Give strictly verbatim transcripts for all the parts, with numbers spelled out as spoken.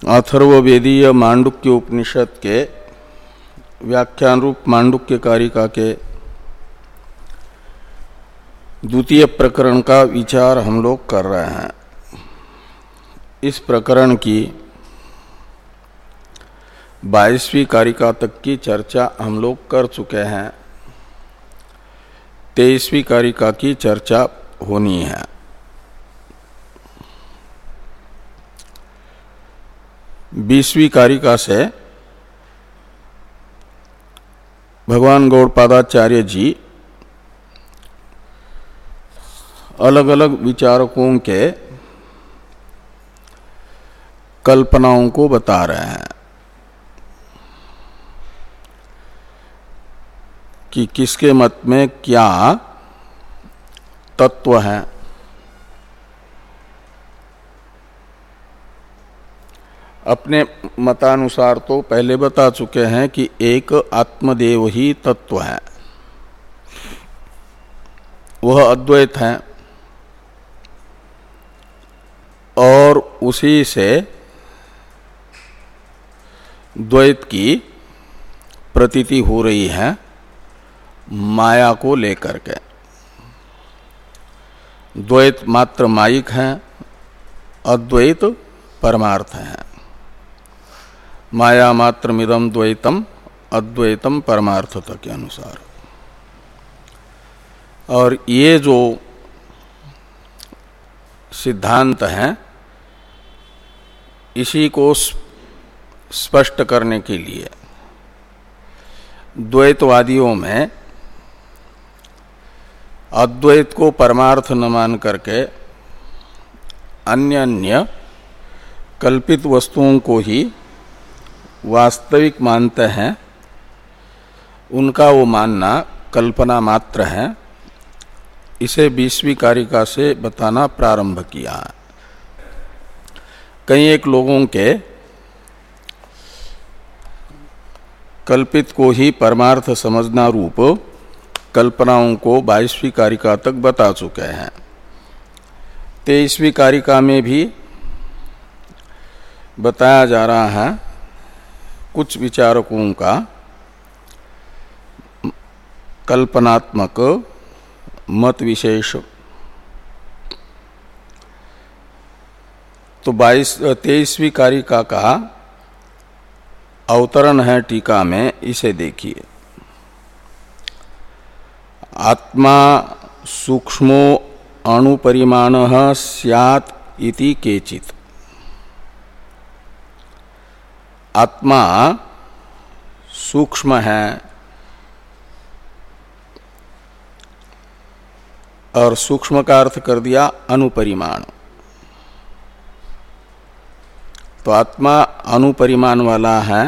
अथर्ववेदीय मांडुक्य उपनिषद के व्याख्यान रूप मांडुक्य कारिका के द्वितीय प्रकरण का विचार हम लोग कर रहे हैं। इस प्रकरण की बाईसवीं कारिका तक की चर्चा हम लोग कर चुके हैं। तेईसवीं कारिका की चर्चा होनी है। बीसवीं कारिका से भगवान गौड़पादाचार्य जी अलग अलग विचारकों के कल्पनाओं को बता रहे हैं कि किसके मत में क्या तत्व है। अपने मतानुसार तो पहले बता चुके हैं कि एक आत्मदेव ही तत्व है, वह अद्वैत है और उसी से द्वैत की प्रतीति हो रही है माया को लेकर के। द्वैत मात्र मायिक है, अद्वैत परमार्थ है। माया मात्र मिदम द्वैतम अद्वैतम परमार्थता के अनुसार। और ये जो सिद्धांत है इसी को स्पष्ट करने के लिए द्वैतवादियों में अद्वैत को परमार्थ न मान करके अन्य अन्य कल्पित वस्तुओं को ही वास्तविक मानते हैं, उनका वो मानना कल्पना मात्र है। इसे बीसवीं कारिका से बताना प्रारंभ किया। कई एक लोगों के कल्पित को ही परमार्थ समझना रूप कल्पनाओं को बाईसवीं कारिका तक बता चुके हैं। तेईसवीं कारिका में भी बताया जा रहा है कुछ विचारकों का कल्पनात्मक मत विशेष। तो बाईस तेईसवीं कारिका का अवतरण है टीका में, इसे देखिए। आत्मा सूक्ष्मो अणुपरिमाणः स्यात् इति केचित्। आत्मा सूक्ष्म है और सूक्ष्म का अर्थ कर दिया अणुपरिमाण। तो आत्मा अणुपरिमाण वाला है,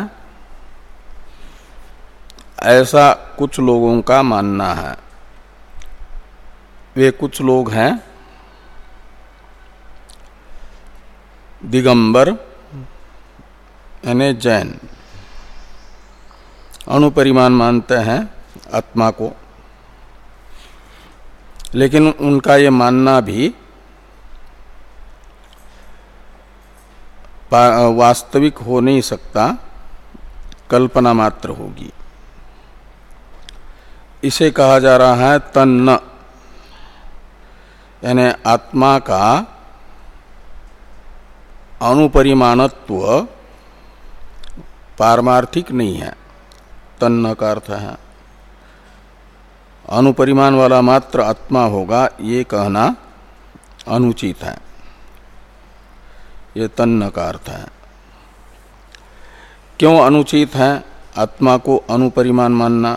ऐसा कुछ लोगों का मानना है। वे कुछ लोग हैं दिगंबर यानी जैन, अणुपरिमाण मानते हैं आत्मा को। लेकिन उनका ये मानना भी वास्तविक हो नहीं सकता, कल्पना मात्र होगी। इसे कहा जा रहा है तन्न, यानी आत्मा का अणुपरिमाणत्व पारमार्थिक नहीं है। तन्न का अर्थ है अणुपरिमाण वाला मात्र आत्मा होगा, ये कहना अनुचित है। ये तन्न का अर्थ है। क्यों अनुचित है आत्मा को अणुपरिमाण मानना?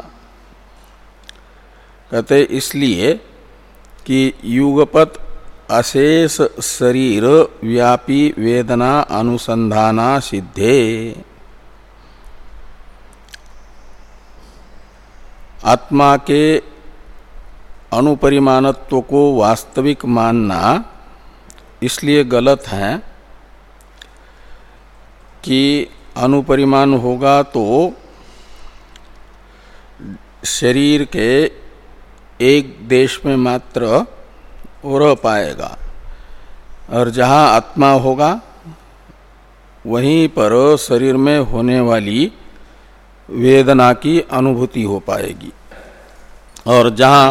कहते इसलिए कि युगपत अशेष शरीर व्यापी वेदना अनुसंधाना सिद्धे। आत्मा के अणुपरिमाणत्व को वास्तविक मानना इसलिए गलत है कि अणुपरिमाण होगा तो शरीर के एक देश में मात्र रह पाएगा, और जहाँ आत्मा होगा वहीं पर शरीर में होने वाली वेदना की अनुभूति हो पाएगी। और जहाँ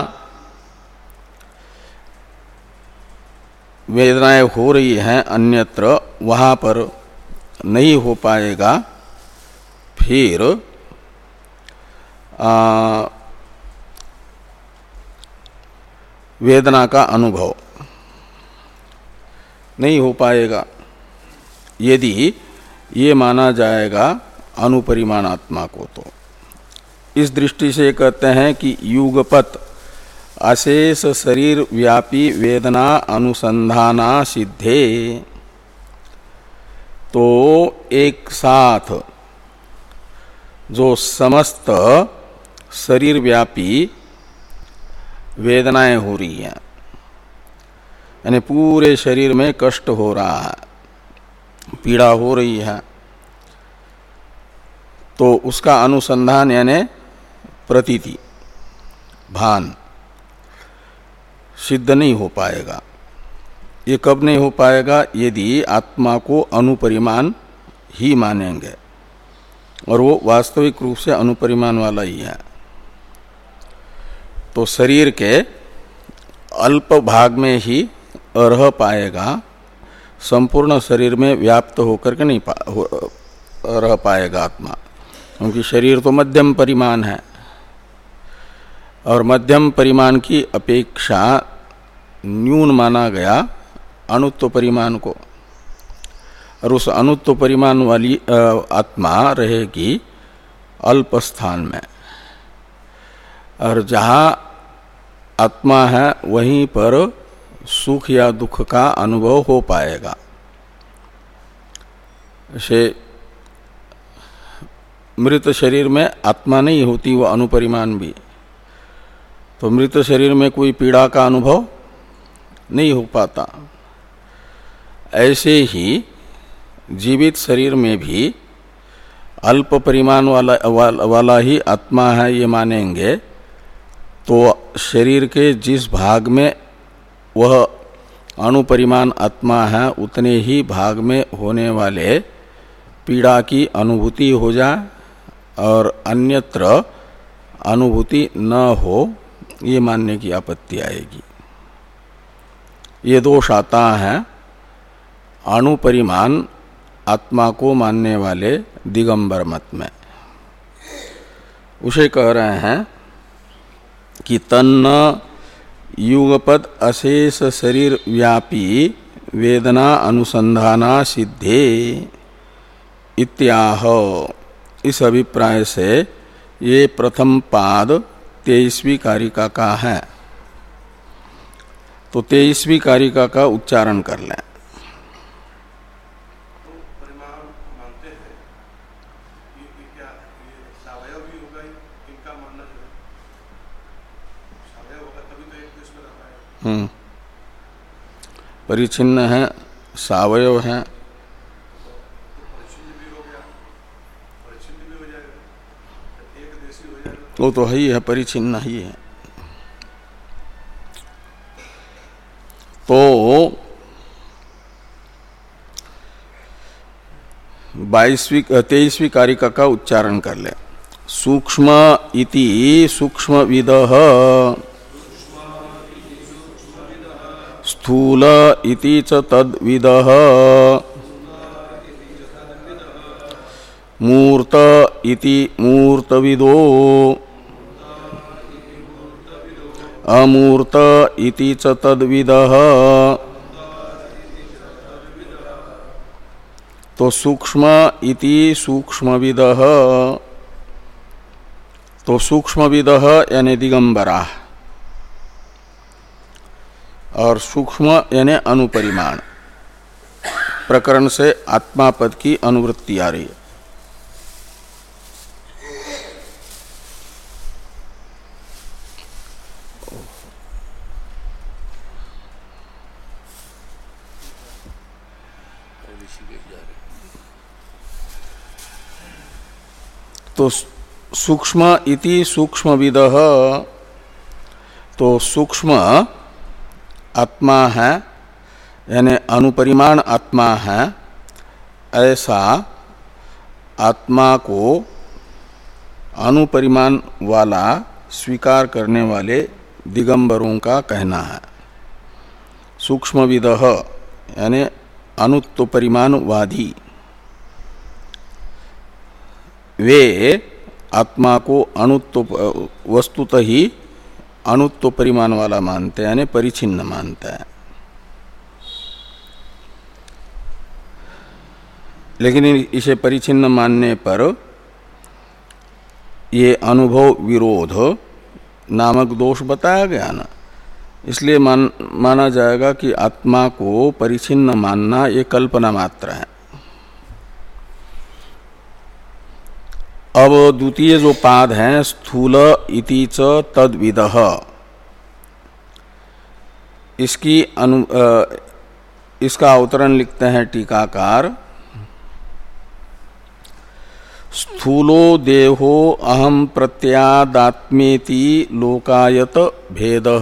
वेदनाएं हो रही हैं अन्यत्र, वहाँ पर नहीं हो पाएगा फिर आ, वेदना का अनुभव नहीं हो पाएगा यदि ये माना जाएगा अनुपरिमाण आत्मा को। तो इस दृष्टि से कहते हैं कि युगपत अशेष शरीर व्यापी वेदना अनुसंधाना सिद्धे। तो एक साथ जो समस्त शरीर व्यापी वेदनाएं हो रही हैं, यानी पूरे शरीर में कष्ट हो रहा है, पीड़ा हो रही है, तो उसका अनुसंधान यानी प्रतीति भान सिद्ध नहीं हो पाएगा। ये कब नहीं हो पाएगा? यदि आत्मा को अनुपरिमाण ही मानेंगे, और वो वास्तविक रूप से अनुपरिमाण वाला ही है। तो शरीर के अल्प भाग में ही रह पाएगा, संपूर्ण शरीर में व्याप्त होकर के नहीं पा, हो, रह पाएगा आत्मा, क्योंकि शरीर तो मध्यम परिमाण है, और मध्यम परिमाण की अपेक्षा न्यून माना गया अणुत्व परिमाण को, और उस अणुत्व परिमाण वाली आत्मा रहेगी अल्प स्थान में। और जहाँ आत्मा है वहीं पर सुख या दुख का अनुभव हो पाएगा। जैसे मृत शरीर में आत्मा नहीं होती, वो अनुपरिमाण भी, तो मृत शरीर में कोई पीड़ा का अनुभव नहीं हो पाता। ऐसे ही जीवित शरीर में भी अल्प परिमाण वाला, वाला वाला ही आत्मा है ये मानेंगे, तो शरीर के जिस भाग में वह अणुपरिमाण आत्मा है उतने ही भाग में होने वाले पीड़ा की अनुभूति हो जाए, और अन्यत्र अनुभूति न हो, ये मानने की आपत्ति आएगी। ये दोष आता है अणुपरिमाण आत्मा को मानने वाले दिगंबर मत में। उसे कह रहे हैं कि तन्न युगपद अशेष शरीर व्यापी वेदना अनुसंधाना सिद्धे इत्याह। इस अभिप्राय से ये प्रथम पाद तेईसवीं कारिका का है। तो तेईसवीं कारिका का उच्चारण कर लें। हम्म परिचिन्न है, सावयव है, वो तो है ही है, परिचिन्न ही है। तो बाईसवीं तेईसवीं कारिका का उच्चारण कर ले। सूक्ष्म इति सूक्ष्म विदः, स्थूल इति च तद्विदः, मूर्त इति मूर्तविदो, अमूर्त इति च तद्विदः। तो सूक्ष्म इति सूक्ष्मविदः, तो सूक्ष्मविदः यानी दिगंबरा, और सूक्ष्म यानी अनुपरिमाण। प्रकरण से आत्मा पद की अनुवृत्ति आ रही है। तो सूक्ष्म इति सूक्ष्मविदः, तो सूक्ष्म आत्मा है यानी अनुपरिमाण आत्मा है, ऐसा आत्मा को अनुपरिमाण वाला स्वीकार करने वाले दिगंबरों का कहना है। सूक्ष्मविदः यानी अनुत्व परिमाणवादी वे आत्मा को अनुत्व वस्तुतः ही अनुत्व परिमाण वाला मानते हैं, यानी परिचिन्न मानते हैं। लेकिन इसे परिचिन्न मानने पर ये अनुभव विरोध नामक दोष बताया गया ना, इसलिए मान माना जाएगा कि आत्मा को परिचिन्न मानना ये कल्पना मात्र है। अब द्वितीय जो पाद है स्थूल इति च तद्विदः, इसकी अनु इसका अवतरण लिखते हैं टीकाकार। स्थूलो देहो अहम प्रत्यादात्मेति लोकायत भेदः।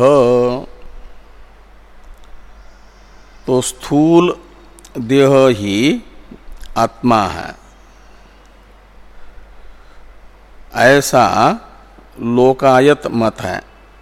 तो स्थूल देह ही आत्मा है, ऐसा लोकायत मत है।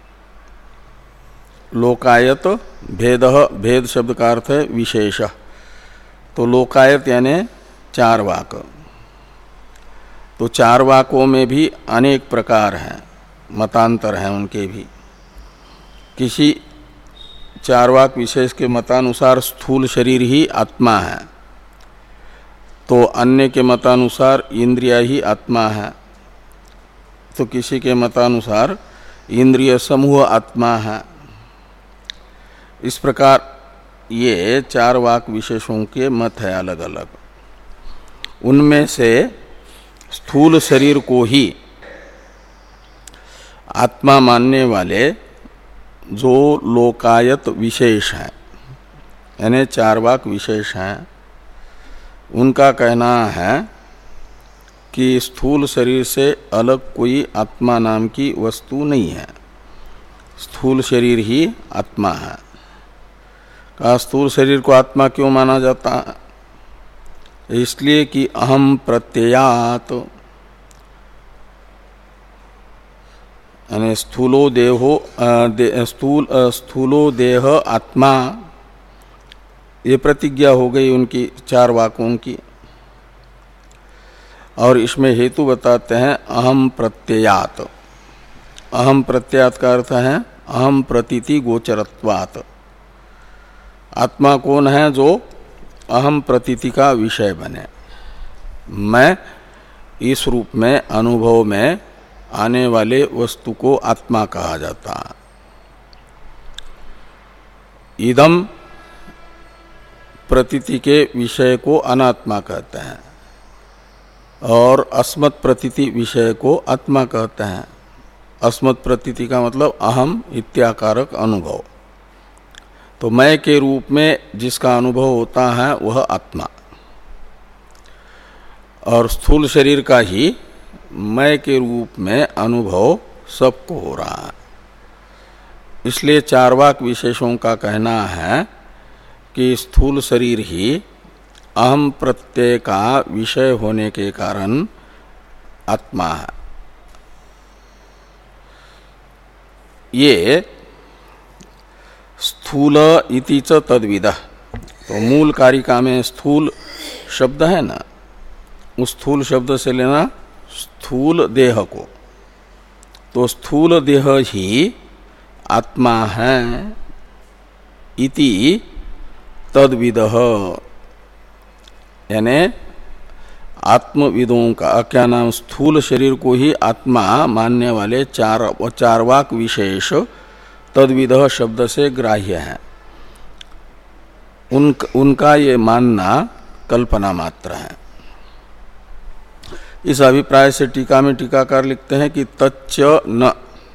लोकायत भेद, भेद शब्द का अर्थ है विशेष। तो लोकायत यानी चार वाक। तो चार वाकों में भी अनेक प्रकार हैं, मतांतर हैं उनके भी। किसी चार वाक विशेष के मतानुसार स्थूल शरीर ही आत्मा है, तो अन्य के मतानुसार इंद्रिया ही आत्मा है, तो किसी के मतानुसार इंद्रिय समूह आत्मा है। इस प्रकार ये चार वाक विशेषों के मत है अलग अलग। उनमें से स्थूल शरीर को ही आत्मा मानने वाले जो लोकायत विशेष हैं, यानी चार वाक विशेष हैं, उनका कहना है कि स्थूल शरीर से अलग कोई आत्मा नाम की वस्तु नहीं है, स्थूल शरीर ही आत्मा है। कहा स्थूल शरीर को आत्मा क्यों माना जाता है? इसलिए कि अहम प्रत्ययात, यानी स्थूलो देहो दे, स्थूल स्थूलो देह आत्मा, ये प्रतिज्ञा हो गई उनकी चार वाकों की। और इसमें हेतु बताते हैं अहम प्रत्ययात। अहम प्रत्ययात का अर्थ है अहम प्रतीति गोचरत्वात्। आत्मा कौन है? जो अहम प्रतीति का विषय बने, मैं इस रूप में अनुभव में आने वाले वस्तु को आत्मा कहा जाता है। इदम प्रतीति के विषय को अनात्मा कहते हैं और अस्मत् प्रतीति विषय को आत्मा कहते हैं। अस्मत् प्रतीति का मतलब अहम इत्याकारक अनुभव। तो मैं के रूप में जिसका अनुभव होता है वह आत्मा, और स्थूल शरीर का ही मैं के रूप में अनुभव सबको हो रहा है। इसलिए चारवाक विशेषों का कहना है कि स्थूल शरीर ही अहम प्रत्यय का विषय होने के कारण आत्मा है। ये स्थूल इति च तद्विदः, तो मूल कारिका में स्थूल शब्द है ना, उस स्थूल शब्द से लेना स्थूल देह को। तो स्थूल देह ही आत्मा है इति तद्विदः, यानी आत्मविदों का क्या नाम, स्थूल शरीर को ही आत्मा मानने वाले चार चारवाक विशेष तद्विदः शब्द से ग्राह्य है। उन, उनका ये मानना कल्पना मात्र है। इस अभिप्राय से टीका में टीकाकार लिखते हैं कि तच्च न,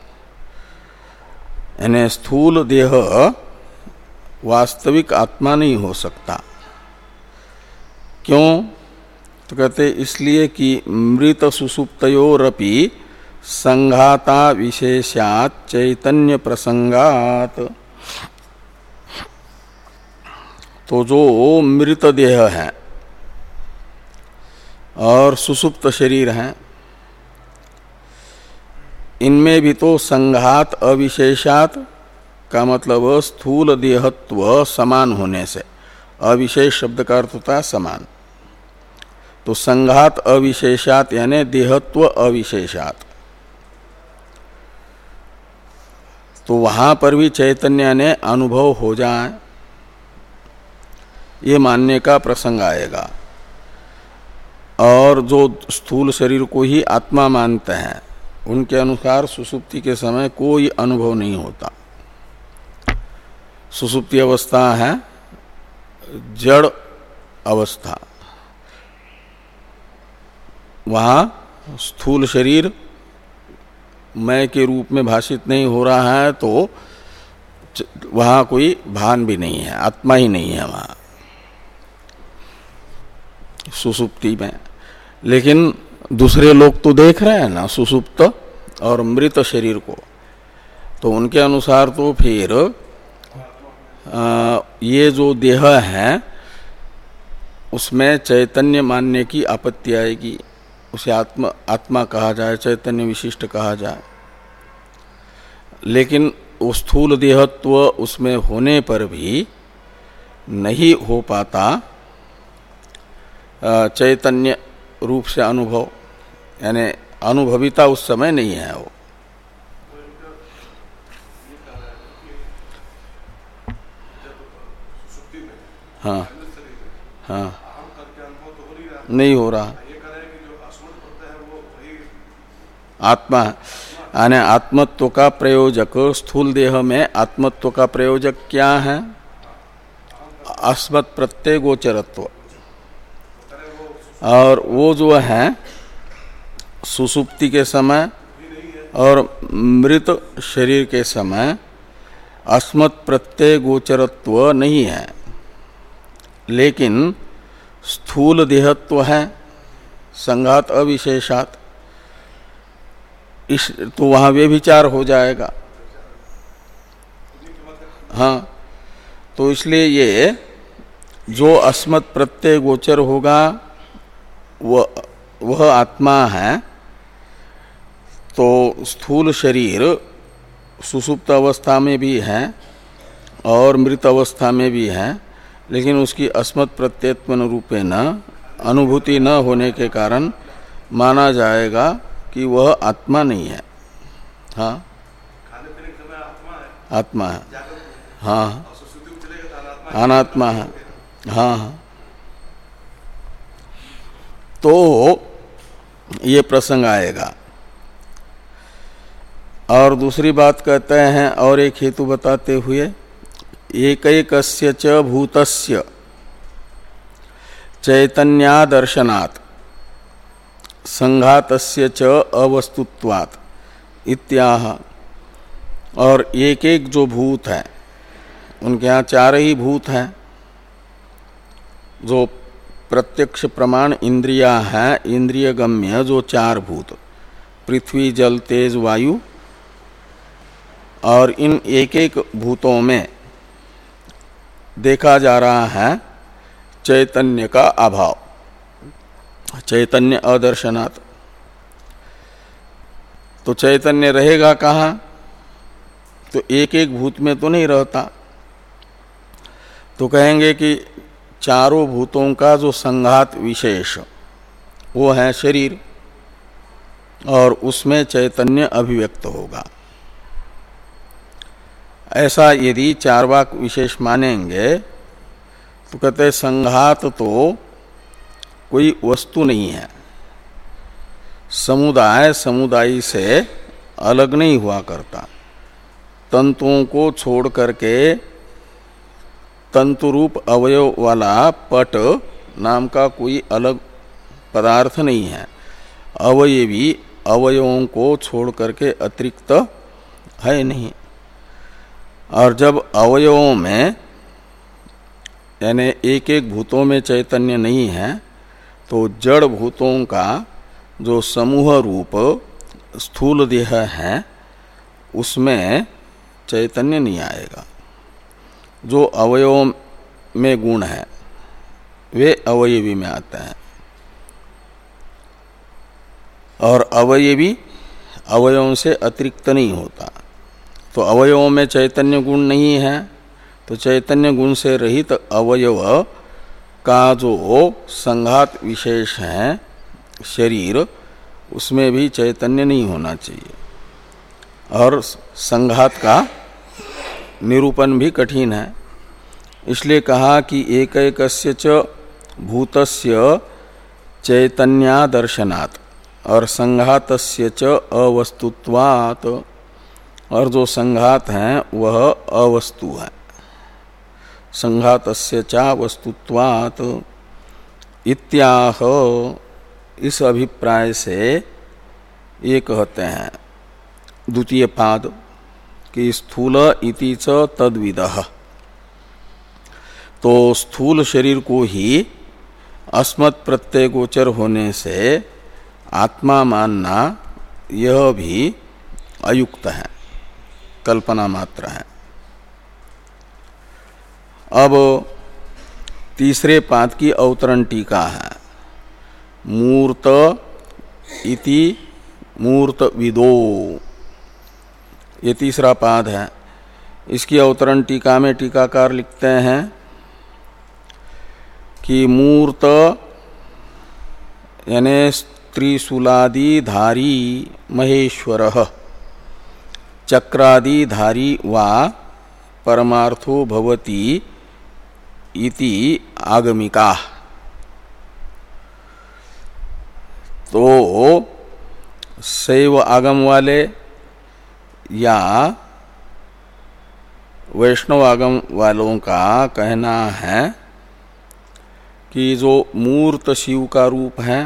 यानी स्थूल देह वास्तविक आत्मा नहीं हो सकता। क्यों? तो कहते इसलिए कि मृत सुसुप्तयोरपि संघाता विशेषात चैतन्य प्रसंगात। तो जो मृत देह है और सुसुप्त शरीर हैं, इनमें भी तो संघात अविशेषात का मतलब स्थूल देहत्व समान होने से, अविशेष शब्द का अर्थ होता है समान, तो संघात अविशेषात यानी देहत्व अविशेषात, तो वहां पर भी चैतन्य ने अनुभव हो जाए, ये मानने का प्रसंग आएगा। और जो स्थूल शरीर को ही आत्मा मानते हैं उनके अनुसार सुसुप्ति के समय कोई अनुभव नहीं होता। सुसुप्ति अवस्था है जड़ अवस्था, वहाँ स्थूल शरीर मैं के रूप में भाषित नहीं हो रहा है, तो वहाँ कोई भान भी नहीं है, आत्मा ही नहीं है वहाँ सुसुप्ति में। लेकिन दूसरे लोग तो देख रहे हैं ना सुसुप्त और मृत शरीर को, तो उनके अनुसार तो फिर आ, ये जो देह है उसमें चैतन्य मानने की आपत्ति आएगी, उसे आत्मा आत्मा कहा जाए, चैतन्य विशिष्ट कहा जाए। लेकिन वो स्थूल देहत्व उसमें होने पर भी नहीं हो पाता चैतन्य रूप से अनुभव, यानी अनुभविता उस समय नहीं है वो। हाँ हाँ नहीं हो रहा, आत्मा यानी आत्मत्व का प्रयोजक, स्थूल देह में आत्मत्व का प्रयोजक क्या है? अस्मत् प्रत्यय गोचरत्व, और वो जो है सुसुप्ति के समय और मृत शरीर के समय अस्मत् प्रत्यय गोचरत्व नहीं है, लेकिन स्थूल देहत्व है संघात अविशेषात, इस तो वहाँ वे विचार हो जाएगा। हाँ, तो इसलिए ये जो अस्मत् प्रत्यय गोचर होगा वह वह आत्मा है। तो स्थूल शरीर सुसुप्त अवस्था में भी है और मृत अवस्था में भी है, लेकिन उसकी अस्मत् प्रत्ययत्वन रूपेण अनुभूति न होने के कारण माना जाएगा कि वह आत्मा नहीं है। हाँ, आत्मा है, हाँ, अनात्मा है। हाँ हाँ, तो ये प्रसंग आएगा। और दूसरी बात कहते हैं, और एक हेतु बताते हुए, एकैकस्य च भूतस्य चैतन्यादर्शनात् संघातस्य च अवस्तुत्वात् इत्याह। और एक एक जो भूत है, उनके यहाँ चार ही भूत हैं जो प्रत्यक्ष प्रमाण इंद्रिया है, इंद्रिय गम्य जो चार भूत, पृथ्वी जल तेज वायु, और इन एक एक भूतों में देखा जा रहा है चैतन्य का अभाव, चैतन्य अदर्शनात्। तो चैतन्य रहेगा कहाँ? तो एक एक भूत में तो नहीं रहता। तो कहेंगे कि चारों भूतों का जो संघात विशेष वो है शरीर, और उसमें चैतन्य अभिव्यक्त होगा। ऐसा यदि चार वाक विशेष मानेंगे तो कहते हैं संघात तो कोई वस्तु नहीं है, समुदाय समुदाय से अलग नहीं हुआ करता। तंतुओं को छोड़ करके तंतु रूप अवयव वाला पट नाम का कोई अलग पदार्थ नहीं है। अवयवी अवयवों को छोड़ करके अतिरिक्त है नहीं। और जब अवयवों में यानी एक एक भूतों में चैतन्य नहीं है, तो जड़ भूतों का जो समूह रूप स्थूल देह है उसमें चैतन्य नहीं आएगा। जो अवयवों में गुण है वे अवयवी में आते हैं। और अवयवी अवयवों से अतिरिक्त नहीं होता। तो अवयवों में चैतन्य गुण नहीं है, तो चैतन्य गुण से रहित अवयव का जो संघात विशेष है शरीर, उसमें भी चैतन्य नहीं होना चाहिए। और संघात का निरूपण भी कठिन है, इसलिए कहा कि एकैकस्य च भूतस्य चैतन्यादर्शनात् और संघातस्य च अवस्तुत्वात्, और जो संघात है वह अवस्तु है। संघातस्य चा वस्तुत्वात् इत्याह, इस अभिप्राय से ये कहते हैं द्वितीय पाद कि स्थूल इति च तद्विदः। तो स्थूल शरीर को ही अस्मत् प्रत्यय गोचर होने से आत्मा मानना यह भी अयुक्त है, कल्पना मात्र है। अब तीसरे पाद की अवतरण टीका है। मूर्त इति मूर्त विदो, ये तीसरा पाद है। इसकी अवतरण टीका में टीकाकार लिखते हैं कि मूर्त यानी त्रिशूलादिधारी महेश्वरः चक्रादिधारी वा परमार्थो भवति इति आगमिका। तो शैव आगम वाले या वैष्णव आगम वालों का कहना है कि जो मूर्त शिव का रूप है,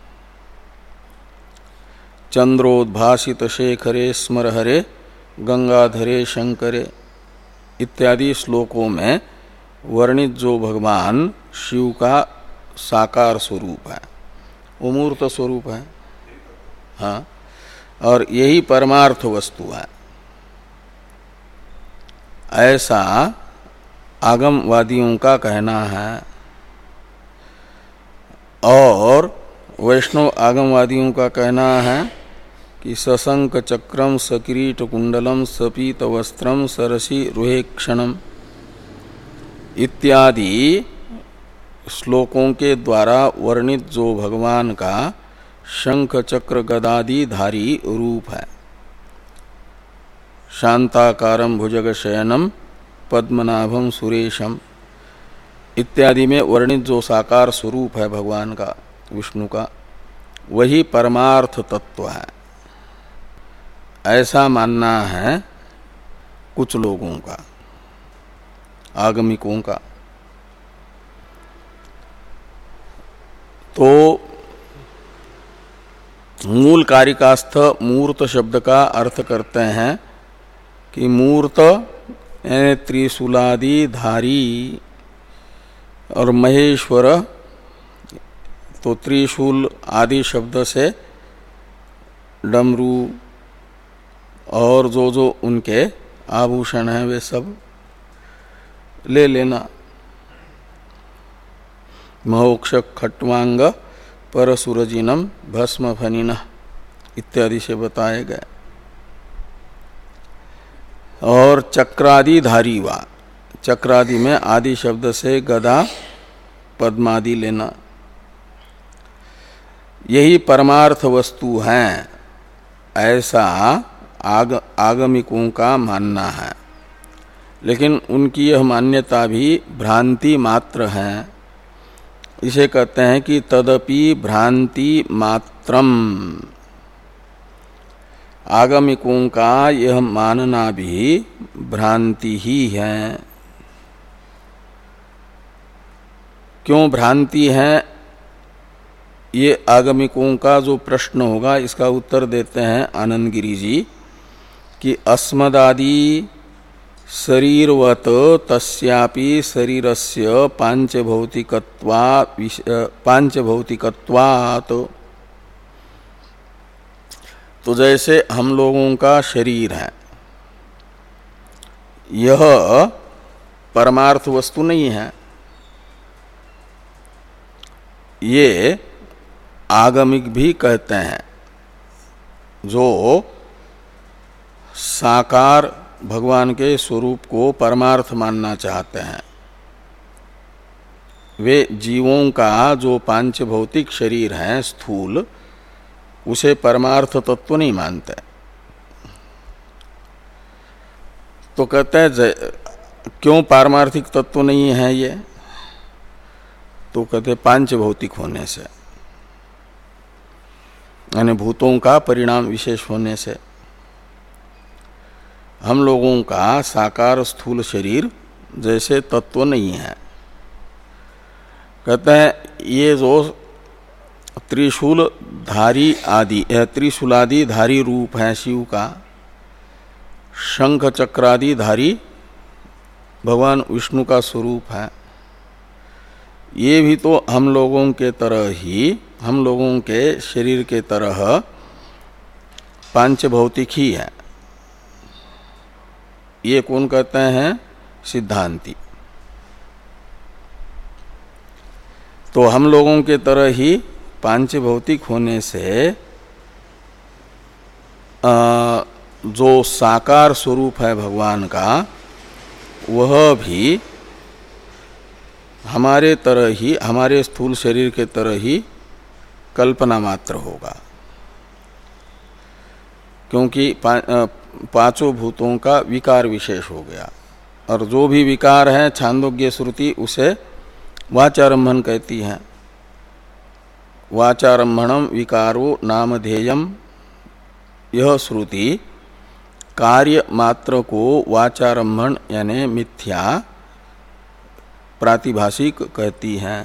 चंद्रोद्भासित शेखरे स्मरहरे गंगाधरे शंकरे इत्यादि श्लोकों में वर्णित जो भगवान शिव का साकार स्वरूप है वो मूर्त स्वरूप है। हाँ, और यही परमार्थ वस्तु है, ऐसा आगमवादियों का कहना है। और वैष्णव आगमवादियों का कहना है कि सशंक चक्रम सकिरीट कुंडलम सपीत वस्त्रम सरसी रुहेक्षणम इत्यादि श्लोकों के द्वारा वर्णित जो भगवान का शंख चक्र गदादि धारी रूप है, शांताकारम भुजग शयनम पद्मनाभम सुरेशम इत्यादि में वर्णित जो साकार स्वरूप है भगवान का, विष्णु का, वही परमार्थ तत्व है, ऐसा मानना है कुछ लोगों का, आगमिकों का। तो मूल कारिकास्थ मूर्त शब्द का अर्थ करते हैं कि मूर्त यानी त्रिशूलादि धारी और महेश्वर, तो त्रिशूल आदि शब्द से डमरू और जो जो उनके आभूषण हैं वे सब ले लेना। महोक्ष खट्वांग परसुरजिनम भस्म फनिन इत्यादि से बताए गए। और चक्रादि धारी वा, चक्रादि में आदि शब्द से गदा पद्मादि लेना, यही परमार्थ वस्तु हैं, ऐसा आग, आगमिकों का मानना है। लेकिन उनकी यह मान्यता भी भ्रांति मात्र है। इसे कहते हैं कि तदपि भ्रांति मात्रम, आगमिकों का यह मानना भी भ्रांति ही है। क्यों भ्रांति है, ये आगमिकों का जो प्रश्न होगा इसका उत्तर देते हैं आनंद गिरि जी कि अस्मदादि शरीरवत तस्यापि शरीरस्य पांचभौतिकत्वा पांचभौतिकत्वात्, तो जैसे हम लोगों का शरीर है यह परमार्थ वस्तु नहीं है, ये आगमिक भी कहते हैं जो साकार भगवान के स्वरूप को परमार्थ मानना चाहते हैं, वे जीवों का जो पांच भौतिक शरीर है स्थूल, उसे परमार्थ तत्व नहीं मानते। तो कहते हैं क्यों पारमार्थिक तत्व नहीं है ये? तो कहते पांच भौतिक होने से, यानी भूतों का परिणाम विशेष होने से। हम लोगों का साकार स्थूल शरीर जैसे तत्व नहीं है। कहते हैं ये जो त्रिशूल धारी आदि त्रिशूलादि धारी रूप है शिव का, शंख चक्रादि धारी भगवान विष्णु का स्वरूप है, ये भी तो हम लोगों के तरह ही, हम लोगों के शरीर के तरह पांच भौतिक ही है। ये कौन कहते हैं? सिद्धांती। तो हम लोगों के तरह ही पांच भौतिक होने से आ, जो साकार स्वरूप है भगवान का, वह भी हमारे तरह ही, हमारे स्थूल शरीर के तरह ही कल्पना मात्र होगा, क्योंकि पा, पांचों भूतों का विकार विशेष हो गया। और जो भी विकार है छांदोग्य श्रुति उसे वाचारंभन कहती है। वाचारंभणम विकारो नामधेयम, यह श्रुति कार्य मात्र को वाचारंभण यानी मिथ्या प्रातिभाषिक कहती है।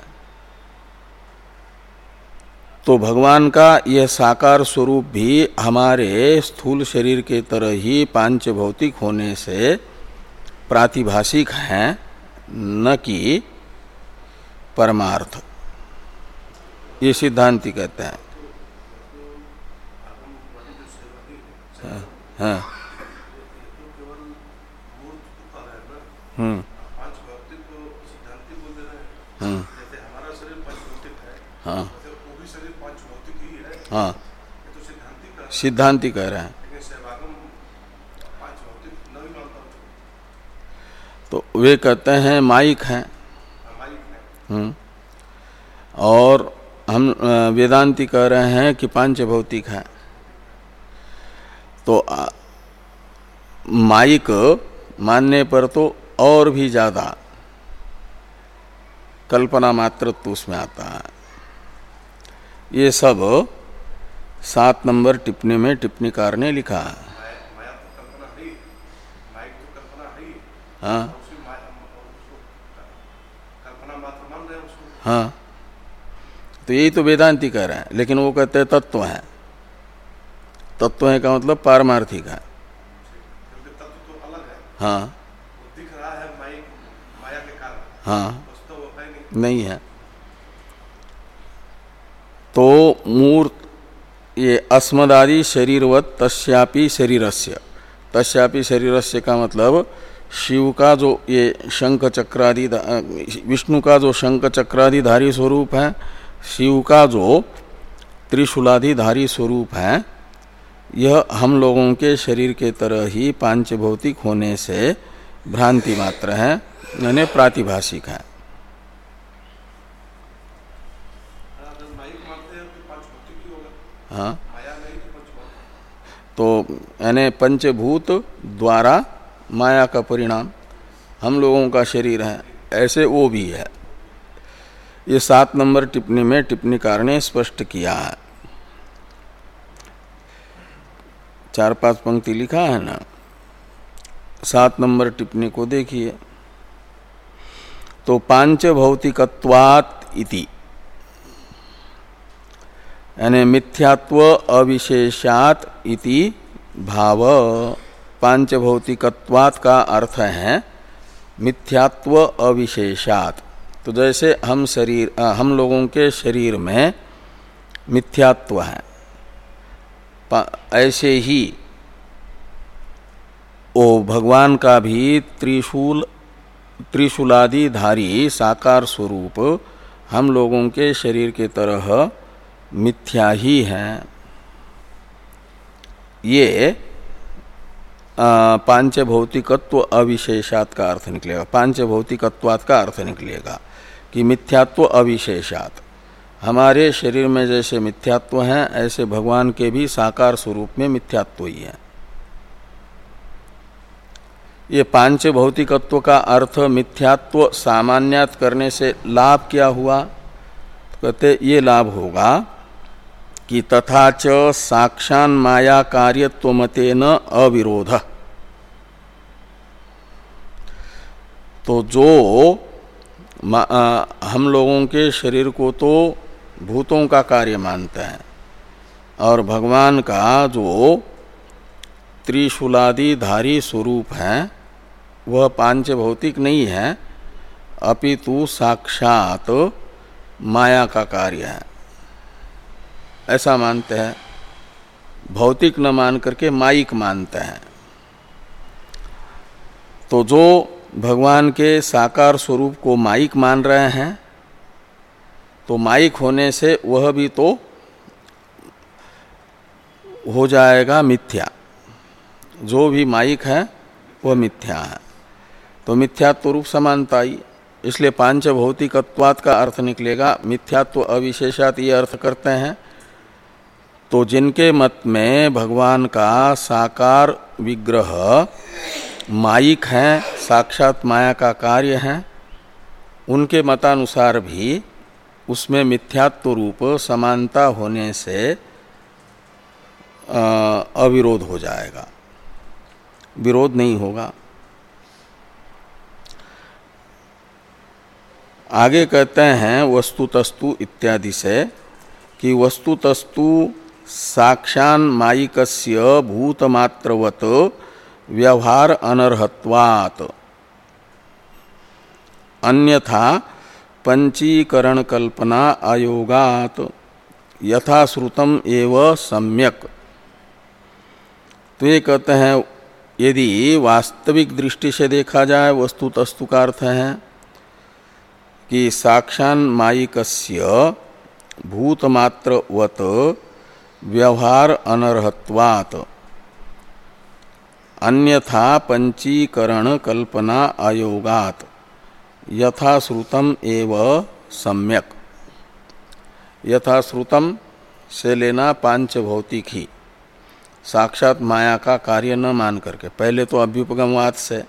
तो भगवान का यह साकार स्वरूप भी हमारे स्थूल शरीर के तरह ही पांच भौतिक होने से प्रातिभाषिक है, न कि परमार्थ। ये सिद्धांति कहते हैं। हाँ, हाँ। हम्म हम्म हाँ हाँ सिद्धांति कह रहे हैं। तो वे कहते हैं माइक हैं। हम्म और हम वेदांती कह रहे हैं कि पांच भौतिक है। तो माइक मानने पर तो और भी ज्यादा कल्पना मात्रत्व उसमें आता है। ये सब सात नंबर टिप्पणी में टिप्पणीकार ने लिखा है। हाँ हाँ तो यही तो वेदांती कह रहे हैं, लेकिन वो कहते हैं तत्व है। तत्व है का मतलब पारमार्थिक है। हाँ हाँ नहीं है। तो मूर्त ये अस्मदादि शरीरवत तस्यापि शरीरस्य, तस्यापि शरीरस्य का मतलब शिव का जो ये शंख चक्रादि, विष्णु का जो शंख चक्रादिधारी स्वरूप है, शिव का जो त्रिशूलाधिधारी स्वरूप है, यह हम लोगों के शरीर के तरह ही पांच भौतिक होने से भ्रांति मात्र है, यानी प्रातिभाषिक है। हाँ तो यानी पंचभूत द्वारा माया का परिणाम हम लोगों का शरीर है, ऐसे वो भी है। ये सात नंबर टिप्पणी में टिप्पणीकार ने स्पष्ट किया है। चार पांच पंक्ति लिखा है ना, सात नंबर टिप्पणी को देखिए। तो पांच भौतिकत्वात् इति यानी मिथ्यात्व अविशेषात इति भाव। पांच भौतिकत्वात् का अर्थ है मिथ्यात्व अविशेषात। तो जैसे हम शरीर, हम लोगों के शरीर में मिथ्यात्व है, ऐसे ही ओ भगवान का भी त्रिशूल त्रिशूलादिधारी साकार स्वरूप हम लोगों के शरीर के तरह मिथ्या ही है। ये पांच भौतिकत्व अविशेषात का अर्थ निकलेगा, पांच भौतिकत्वात का अर्थ निकलेगा कि मिथ्यात्व अविशेषात। हमारे शरीर में जैसे मिथ्यात्व है ऐसे भगवान के भी साकार स्वरूप में मिथ्यात्व ही है। ये पांच भौतिकत्व का अर्थ मिथ्यात्व सामान्यात करने से लाभ क्या हुआ? तो कहते ये लाभ होगा कि तथा च साक्षान माया कार्यत्व मतेन अविरोध। तो जो आ, हम लोगों के शरीर को तो भूतों का कार्य मानते हैं और भगवान का जो त्रिशूलादि धारी स्वरूप है वह पांच भौतिक नहीं है, अपितु साक्षात माया का कार्य है, ऐसा मानते हैं। भौतिक न मान करके माइक मानते हैं। तो जो भगवान के साकार स्वरूप को माइक मान रहे हैं तो माइक होने से वह भी तो हो जाएगा मिथ्या। जो भी माइक है वह मिथ्या है, तो मिथ्यात्व रूप समानता ही। इसलिए पांच भौतिकत्वात् का अर्थ निकलेगा मिथ्यात्व अविशेषात, ये अर्थ करते हैं। तो जिनके मत में भगवान का साकार विग्रह माइक है, साक्षात माया का कार्य है, उनके मतानुसार भी उसमें मिथ्यात्व रूप समानता होने से अविरोध हो जाएगा, विरोध नहीं होगा। आगे कहते हैं वस्तुतस्तु इत्यादि से कि वस्तुतस्तु साक्षान मायिकस्य भूतमात्रवत व्यवहार अनर्हत्वात् अन्यथा पंचीकरण कल्पना आयोगात यथाश्रुतम एव सम्यक। तो ये कहते हैं यदि वास्तविक दृष्टि से देखा जाए वस्तुतस्तु का अर्थ है कि साक्षान मायिकस्य भूतमात्रवत व्यवहार अनर्हत्वात् अन्यथा पंचीकरण कल्पना आयोगात यथाश्रुतम एव सम्यक। यथाश्रुतम से लेना पांच भौतिक ही, साक्षात माया का कार्य न मान करके। पहले तो अभ्युपगमवाद से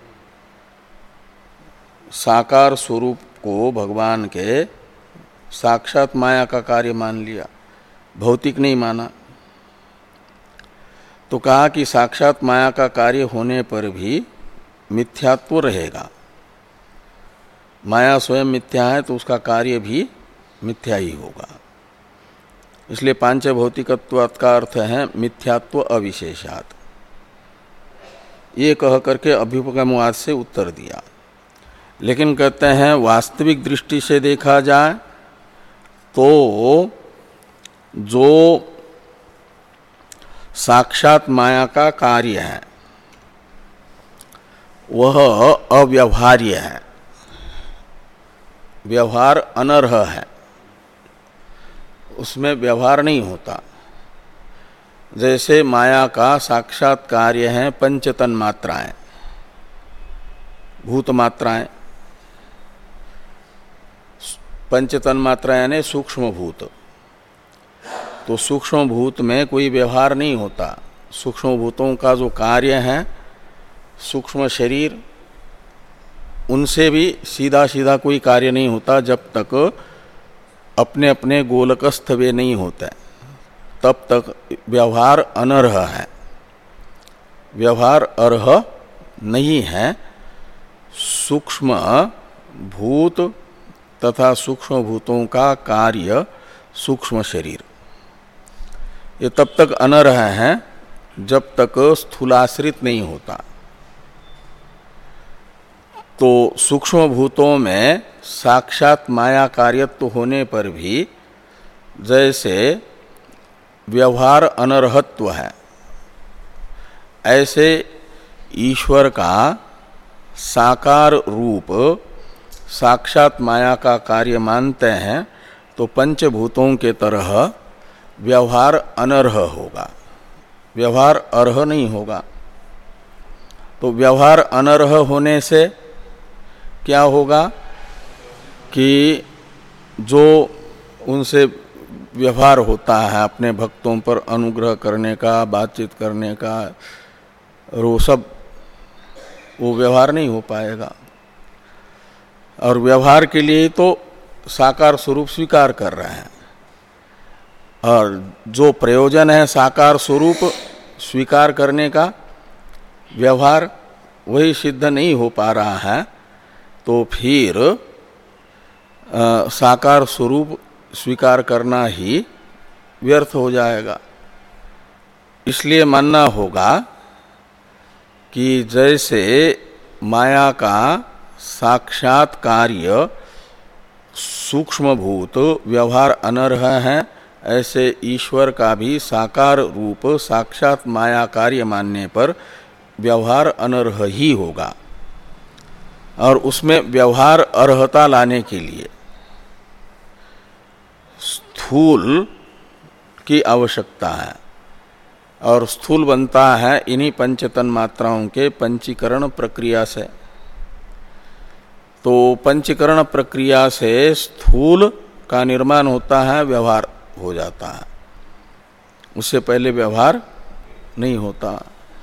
साकार स्वरूप को भगवान के साक्षात माया का कार्य मान लिया, भौतिक नहीं माना। तो कहा कि साक्षात माया का कार्य होने पर भी मिथ्यात्व रहेगा। माया स्वयं मिथ्या है तो उसका कार्य भी मिथ्या ही होगा। इसलिए पांच भौतिकत्व का अर्थ है मिथ्यात्व अविशेषात। ये कह करके अभ्युपगमवाद से उत्तर दिया। लेकिन कहते हैं वास्तविक दृष्टि से देखा जाए तो जो साक्षात माया का कार्य है वह अव्यवहार्य है, व्यवहार अनर्ह है, उसमें व्यवहार नहीं होता। जैसे माया का साक्षात कार्य है पंचतन मात्राएं, भूत मात्राएं। पंचतन मात्रा यानी सूक्ष्म भूत। तो सूक्ष्म भूत में कोई व्यवहार नहीं होता। सूक्ष्म भूतों का जो कार्य है, सूक्ष्म शरीर, उनसे भी सीधा सीधा कोई कार्य नहीं होता जब तक अपने अपने गोलकस्थ वे नहीं होते, तब तक व्यवहार अनर्ह है, व्यवहार अर्ह नहीं है। सूक्ष्म भूत तथा सूक्ष्म भूतों का कार्य सूक्ष्म शरीर, ये तब तक अनर्ह है जब तक स्थूलाश्रित नहीं होता। तो सूक्ष्म भूतों में साक्षात माया कार्यत्व होने पर भी जैसे व्यवहार अनर्हत्व है, ऐसे ईश्वर का साकार रूप साक्षात माया का कार्य मानते हैं तो पंचभूतों के तरह व्यवहार अनर्ह होगा, व्यवहार अर्ह नहीं होगा। तो व्यवहार अनर्ह होने से क्या होगा कि जो उनसे व्यवहार होता है अपने भक्तों पर अनुग्रह करने का, बातचीत करने का, वो सब वो व्यवहार नहीं हो पाएगा। और व्यवहार के लिए तो साकार स्वरूप स्वीकार कर रहे हैं, और जो प्रयोजन है साकार स्वरूप स्वीकार करने का, व्यवहार वही सिद्ध नहीं हो पा रहा है, तो फिर आ, साकार स्वरूप स्वीकार करना ही व्यर्थ हो जाएगा। इसलिए मानना होगा कि जैसे माया का साक्षात कार्य सूक्ष्मभूत व्यवहार अनर्ह है, ऐसे ईश्वर का भी साकार रूप साक्षात माया कार्य मानने पर व्यवहार अनर्ह ही होगा। और उसमें व्यवहार अर्हता लाने के लिए स्थूल की आवश्यकता है, और स्थूल बनता है इन्हीं पंचतन मात्राओं के पंचीकरण प्रक्रिया से। तो पंचीकरण प्रक्रिया से स्थूल का निर्माण होता है, व्यवहार हो जाता है, उससे पहले व्यवहार नहीं होता।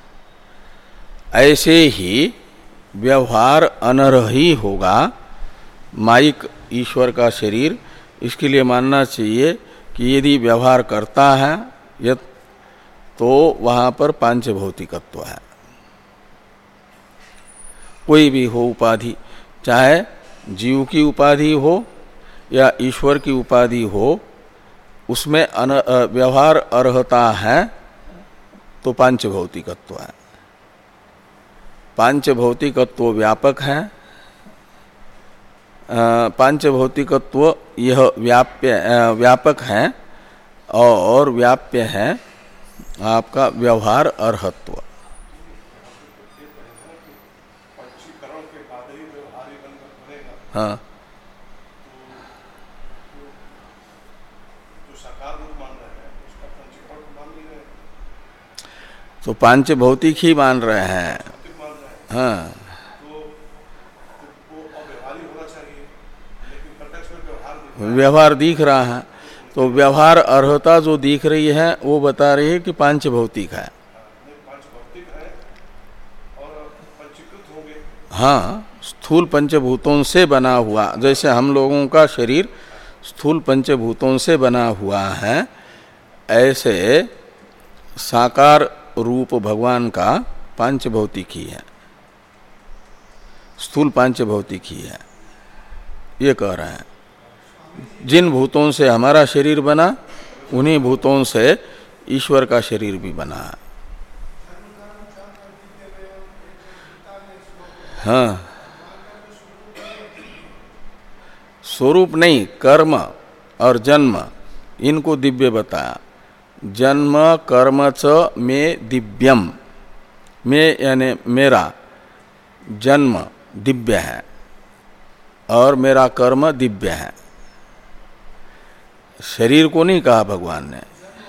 ऐसे ही व्यवहार अनर्ह ही होगा माइक ईश्वर का शरीर। इसके लिए मानना चाहिए कि यदि व्यवहार करता है यद तो वहाँ पर पांच भौतिकत्व है। कोई भी हो उपाधि, चाहे जीव की उपाधि हो या ईश्वर की उपाधि हो, उसमें व्यवहार अर्हता है तो पांच भौतिकत्व है। पांच भौतिकत्व व्यापक है। पांच भौतिकत्व यह व्याप्य व्यापक है और व्याप्य है आपका व्यवहार अर्हत्व। हाँ, तो पांच भौतिक ही मान रहे हैं। हाँ, व्यवहार दिख रहा है, तो व्यवहार अर्हता जो दिख रही है वो बता रही है कि पांच भौतिक है। हाँ, स्थूल पंचभूतों से बना हुआ, जैसे हम लोगों का शरीर स्थूल पंचभूतों से बना हुआ है, ऐसे साकार रूप भगवान का पांच भौतिक ही है, स्थूल पांच भौतिक ही है, ये कह रहे हैं। जिन भूतों से हमारा शरीर बना, उन्हीं भूतों से ईश्वर का शरीर भी बना है। हाँ, स्वरूप नहीं, कर्म और जन्म इनको दिव्य बताया। जन्म कर्म च में दिव्यम, में यानी मेरा जन्म दिव्य है और मेरा कर्म दिव्य है। शरीर को नहीं कहा भगवान ने।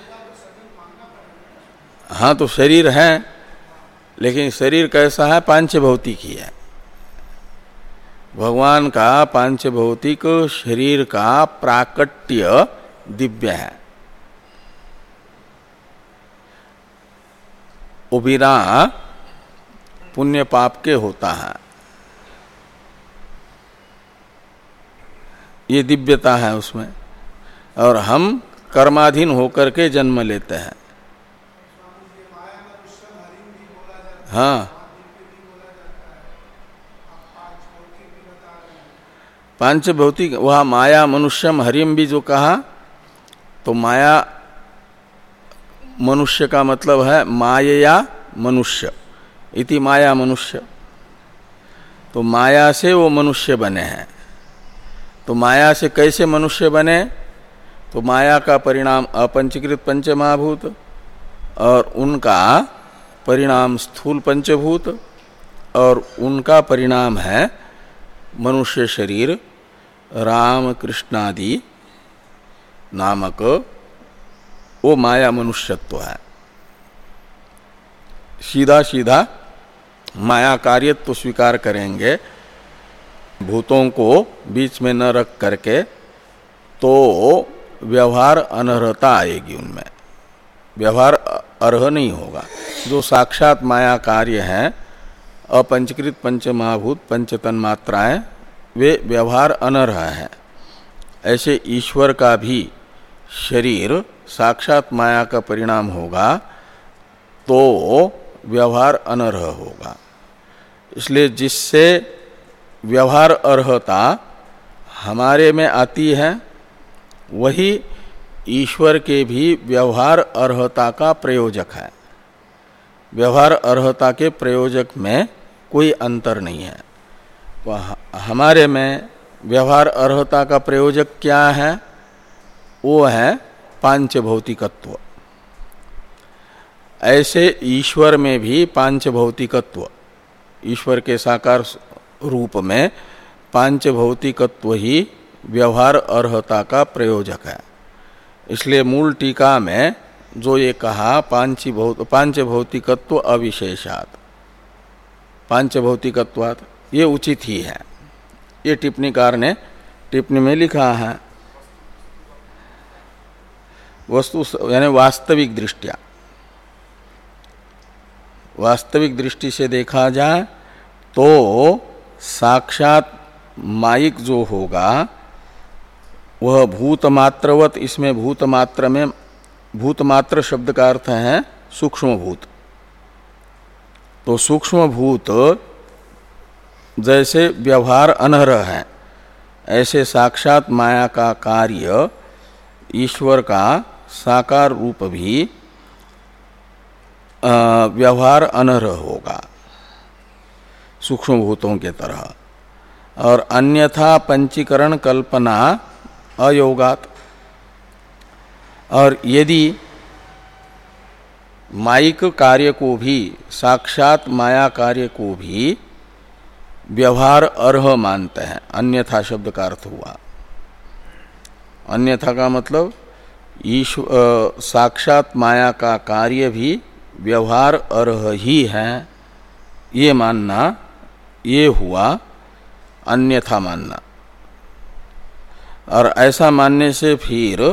हाँ, तो शरीर है, लेकिन शरीर कैसा है? पांच भौतिक ही है। भगवान का पांच भौतिक शरीर का प्राकट्य दिव्य है। वो बिना पुण्य पाप के होता है, ये दिव्यता है उसमें। और हम कर्माधीन होकर के जन्म लेते हैं। हाँ, पांच भौतिक, वह माया मनुष्यम हरिम भी जो कहा, तो माया मनुष्य का मतलब है मायया मनुष्य, इति माया मनुष्य। तो माया से वो मनुष्य बने हैं। तो माया से कैसे मनुष्य बने? तो माया का परिणाम अपंचीकृत पंचमहाभूत और उनका परिणाम स्थूल पंचभूत और उनका परिणाम है मनुष्य शरीर राम कृष्णादि नामक वो माया मनुष्यत्व है। सीधा सीधा माया कार्यत्व स्वीकार करेंगे, भूतों को बीच में न रख करके, तो व्यवहार अनर्हता आएगी उनमें, व्यवहार अर्ह नहीं होगा। जो साक्षात माया कार्य हैं, अपंचकृत पंचमहाभूत पंचतन मात्राएं, वे व्यवहार अनर्ह हैं। ऐसे ईश्वर का भी शरीर साक्षात माया का परिणाम होगा तो व्यवहार अनर्ह होगा। इसलिए जिससे व्यवहार अर्हता हमारे में आती है, वही ईश्वर के भी व्यवहार अर्हता का प्रयोजक है। व्यवहार अर्हता के प्रयोजक में कोई अंतर नहीं है। तो हमारे में व्यवहार अर्हता का प्रयोजक क्या है? वो है पांच भौतिकत्व। ऐसे ईश्वर में भी पांच भौतिकत्व, ईश्वर के साकार रूप में पांच भौतिकत्व ही व्यवहार अर्हता का प्रयोजक है। इसलिए मूल टीका में जो ये कहा पांच भौत पांच भौतिकत्व अविशेषात, पांच भौतिकत्वात्, ये उचित ही है। ये टिप्पणीकार ने टिप्पणी में लिखा है। वस्तु यानी वास्तविक दृष्टिया, वास्तविक दृष्टि से देखा जाए तो साक्षात मायिक जो होगा वह भूतमात्रवत, इसमें भूतमात्र में, भूतमात्र शब्द का अर्थ है सूक्ष्म भूत। तो सूक्ष्म भूत जैसे व्यवहार अनर्ह है, ऐसे साक्षात माया का कार्य ईश्वर का साकार रूप भी व्यवहार अनर्ह होगा सूक्ष्म भूतों के तरह। और अन्यथा पंचीकरण कल्पना अयोगात। और यदि मायिक कार्य को भी, साक्षात माया कार्य को भी व्यवहार अर्ह मानते हैं, अन्यथा शब्द का अर्थ हुआ, अन्यथा का मतलब ईश्वर साक्षात माया का कार्य भी व्यवहार अर्ह ही है, ये मानना, ये हुआ अन्यथा मानना। और ऐसा मानने से फिर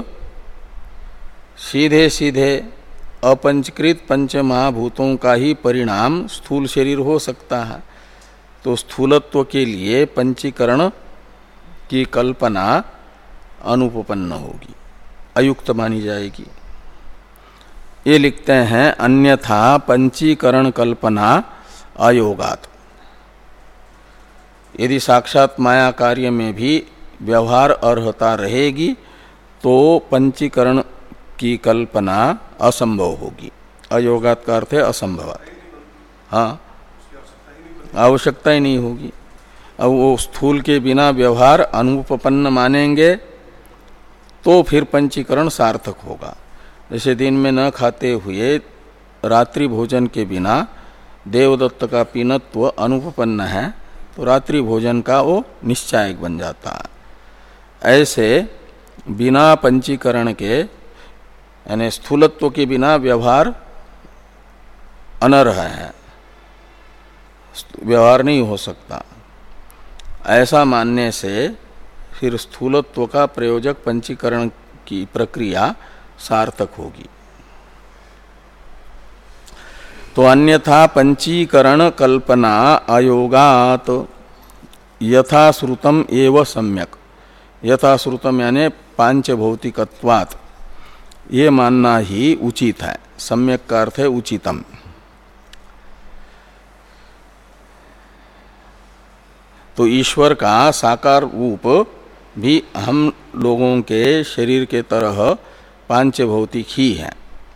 सीधे सीधे अपंचकृत पंचमहाभूतों का ही परिणाम स्थूल शरीर हो सकता है। तो स्थूलत्व के लिए पंचीकरण की कल्पना अनुपपन्न होगी, अयुक्त मानी जाएगी। ये लिखते हैं अन्यथा पंचीकरण कल्पना अयोगात। यदि साक्षात माया कार्य में भी व्यवहार अर्हता रहेगी तो पंचीकरण की कल्पना असंभव होगी। अयोगात का अर्थ है असंभवात। हाँ, आवश्यकता ही नहीं होगी। अब वो स्थूल के बिना व्यवहार अनुपपन्न मानेंगे तो फिर पंचीकरण सार्थक होगा। जैसे दिन में न खाते हुए रात्रि भोजन के बिना देवदत्त का पीनत्व अनुपपन्न है, तो रात्रि भोजन का वो निश्चायक बन जाता है। ऐसे बिना पंचीकरण के, यानी स्थूलत्व के बिना व्यवहार अनर्ह है, व्यवहार नहीं हो सकता। ऐसा मानने से फिर स्थूलत्व का प्रयोजक पंचीकरण की प्रक्रिया सार्थक होगी। तो अन्यथा पंचीकरण कल्पना अयोगात यथाश्रुतम एव सम्यक। यथाश्रुतम यानी पांच भौतिकत्वात्, ये मानना ही उचित है। सम्यक का अर्थ है उचितम। तो ईश्वर का साकार रूप भी हम लोगों के शरीर के तरह पांच भौतिक ही है।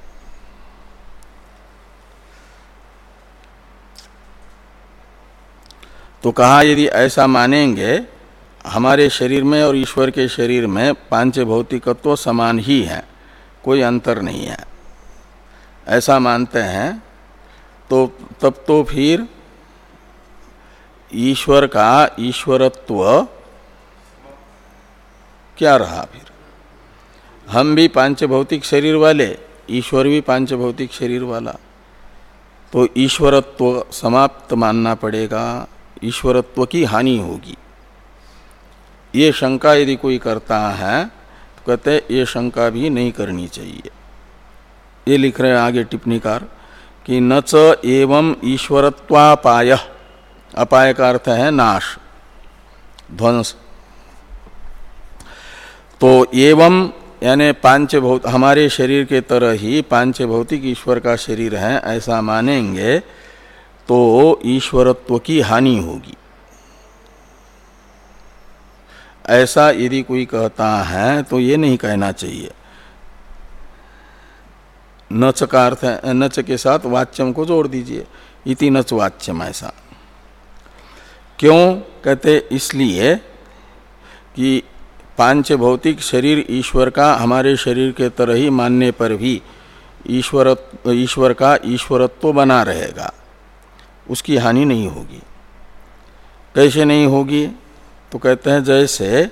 तो कहा यदि ऐसा मानेंगे, हमारे शरीर में और ईश्वर के शरीर में पांच भौतिकत्व समान ही है, कोई अंतर नहीं है, ऐसा मानते हैं, तो तब तो फिर ईश्वर का ईश्वरत्व क्या रहा? फिर हम भी पांच भौतिक शरीर वाले, ईश्वर भी पांच भौतिक शरीर वाला। तो ईश्वरत्व समाप्त मानना पड़ेगा, ईश्वरत्व की हानि होगी। ये शंका यदि कोई करता है तो कहते ये शंका भी नहीं करनी चाहिए। ये लिख रहे हैं आगे टिप्पणीकार कि न च एवं ईश्वरत्वापाय, अपाय का अर्थ है नाश, ध्वंस। तो एवं यानी पांच भौत हमारे शरीर के तरह ही पांच भौतिक ईश्वर का शरीर है, ऐसा मानेंगे तो ईश्वरत्व की हानि होगी। ऐसा यदि कोई कहता है तो ये नहीं कहना चाहिए। नच का अर्थ है, नच के साथ वाच्यम को जोड़ दीजिए, इति नच वाच्यम। ऐसा क्यों कहते? इसलिए कि पांच भौतिक शरीर ईश्वर का हमारे शरीर के तरह ही मानने पर भी ईश्वर ईश्वर का ईश्वरत्व बना रहेगा, उसकी हानि नहीं होगी। कैसे नहीं होगी? तो कहते हैं जैसे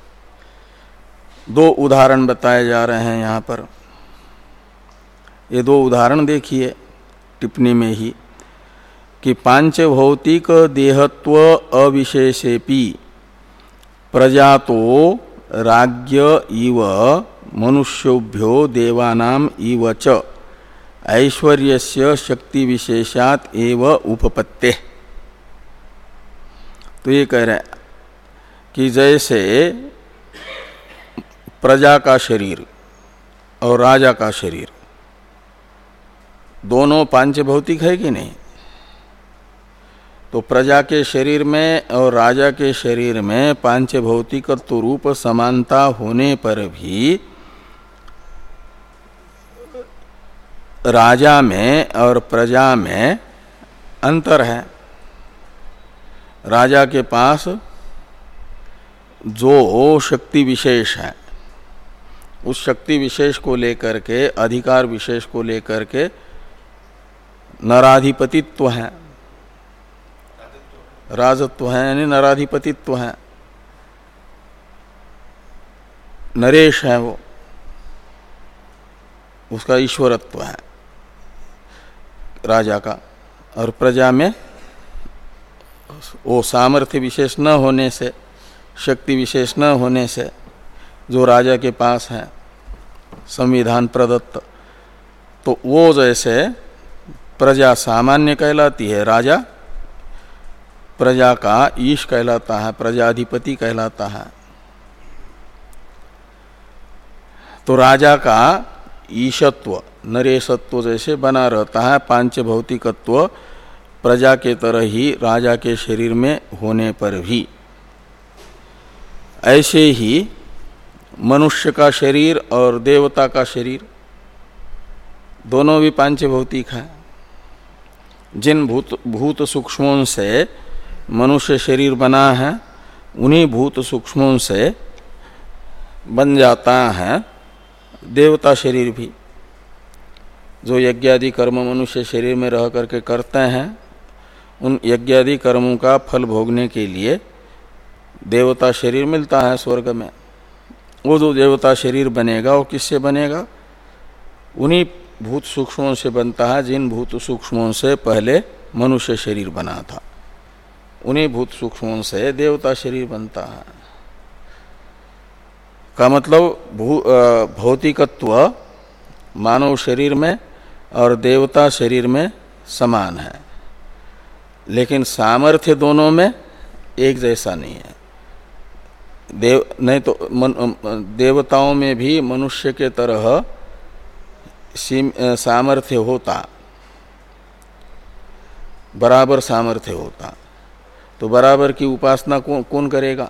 दो उदाहरण बताए जा रहे हैं यहाँ पर। ये दो उदाहरण देखिए टिप्पणी में ही कि पांच भौतिक देहत्व अविशेषेपि प्रजातो राज्य इव मनुष्योभ्यो देवानाम इव च ऐश्वर्यस्य शक्ति विशेषात एव उपपत्ते। तो ये कह रहे हैं कि जैसे प्रजा का शरीर और राजा का शरीर दोनों पांच भौतिक है कि नहीं? तो प्रजा के शरीर में और राजा के शरीर में पांच भौतिकत्व रूप समानता होने पर भी राजा में और प्रजा में अंतर है। राजा के पास जो शक्ति विशेष है, उस शक्ति विशेष को लेकर के, अधिकार विशेष को लेकर के नराधिपतित्व है, राजत्व है, यानी नराधिपतित्व है, नरेश है वो, उसका ईश्वरत्व है राजा का। और प्रजा में वो सामर्थ्य विशेष न होने से, शक्ति विशेष न होने से जो राजा के पास है संविधान प्रदत्त, तो वो जैसे प्रजा सामान्य कहलाती है, राजा प्रजा का ईश कहलाता है, प्रजाधिपति कहलाता है। तो राजा का ईशत्व, नरेशत्व जैसे बना रहता है, पांच भौतिकत्व प्रजा के तरह ही राजा के शरीर में होने पर भी। ऐसे ही मनुष्य का शरीर और देवता का शरीर दोनों भी पांच भौतिक है। जिन भूत भूत सूक्ष्मों से मनुष्य शरीर बना है, उन्हीं भूत सूक्ष्मों से बन जाता है देवता शरीर भी। जो यज्ञादि कर्म मनुष्य शरीर में रह करके करते हैं, उन यज्ञादि कर्मों का फल भोगने के लिए देवता शरीर मिलता है स्वर्ग में। वो जो देवता शरीर बनेगा वो किससे बनेगा? उन्हीं भूत सूक्ष्मों से बनता है जिन भूत सूक्ष्मों से पहले मनुष्य शरीर बना था। उन्हीं भूत सूक्ष्मों से देवता शरीर बनता है। का मतलब भू भौतिकत्व मानव शरीर में और देवता शरीर में समान है, लेकिन सामर्थ्य दोनों में एक जैसा नहीं है। देव नहीं तो मन, देवताओं में भी मनुष्य के तरह सामर्थ्य होता, बराबर सामर्थ्य होता, तो बराबर की उपासना कौन कौन करेगा?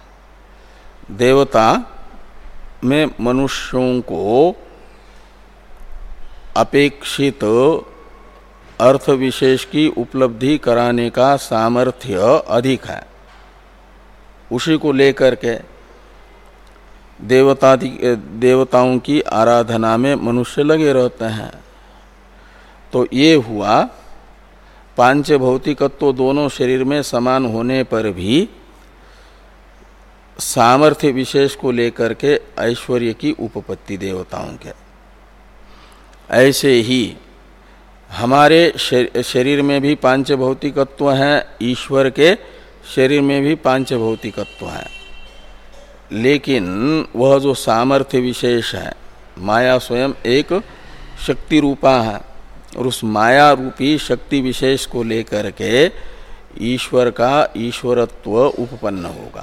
देवता में मनुष्यों को अपेक्षित अर्थ विशेष की उपलब्धि कराने का सामर्थ्य अधिक है। उसी को लेकर के देवता देवताओं की आराधना में मनुष्य लगे रहते हैं। तो ये हुआ पांच भौतिकत्व दोनों शरीर में समान होने पर भी सामर्थ्य विशेष को लेकर के ऐश्वर्य की उपपत्ति देवताओं के। ऐसे ही हमारे शरीर में भी पांच भौतिकत्व हैं, ईश्वर के शरीर में भी पांच भौतिकत्व हैं, लेकिन वह जो सामर्थ्य विशेष है, माया स्वयं एक शक्ति रूपा है, और उस माया रूपी शक्ति विशेष को लेकर के ईश्वर का ईश्वरत्व उपपन्न होगा।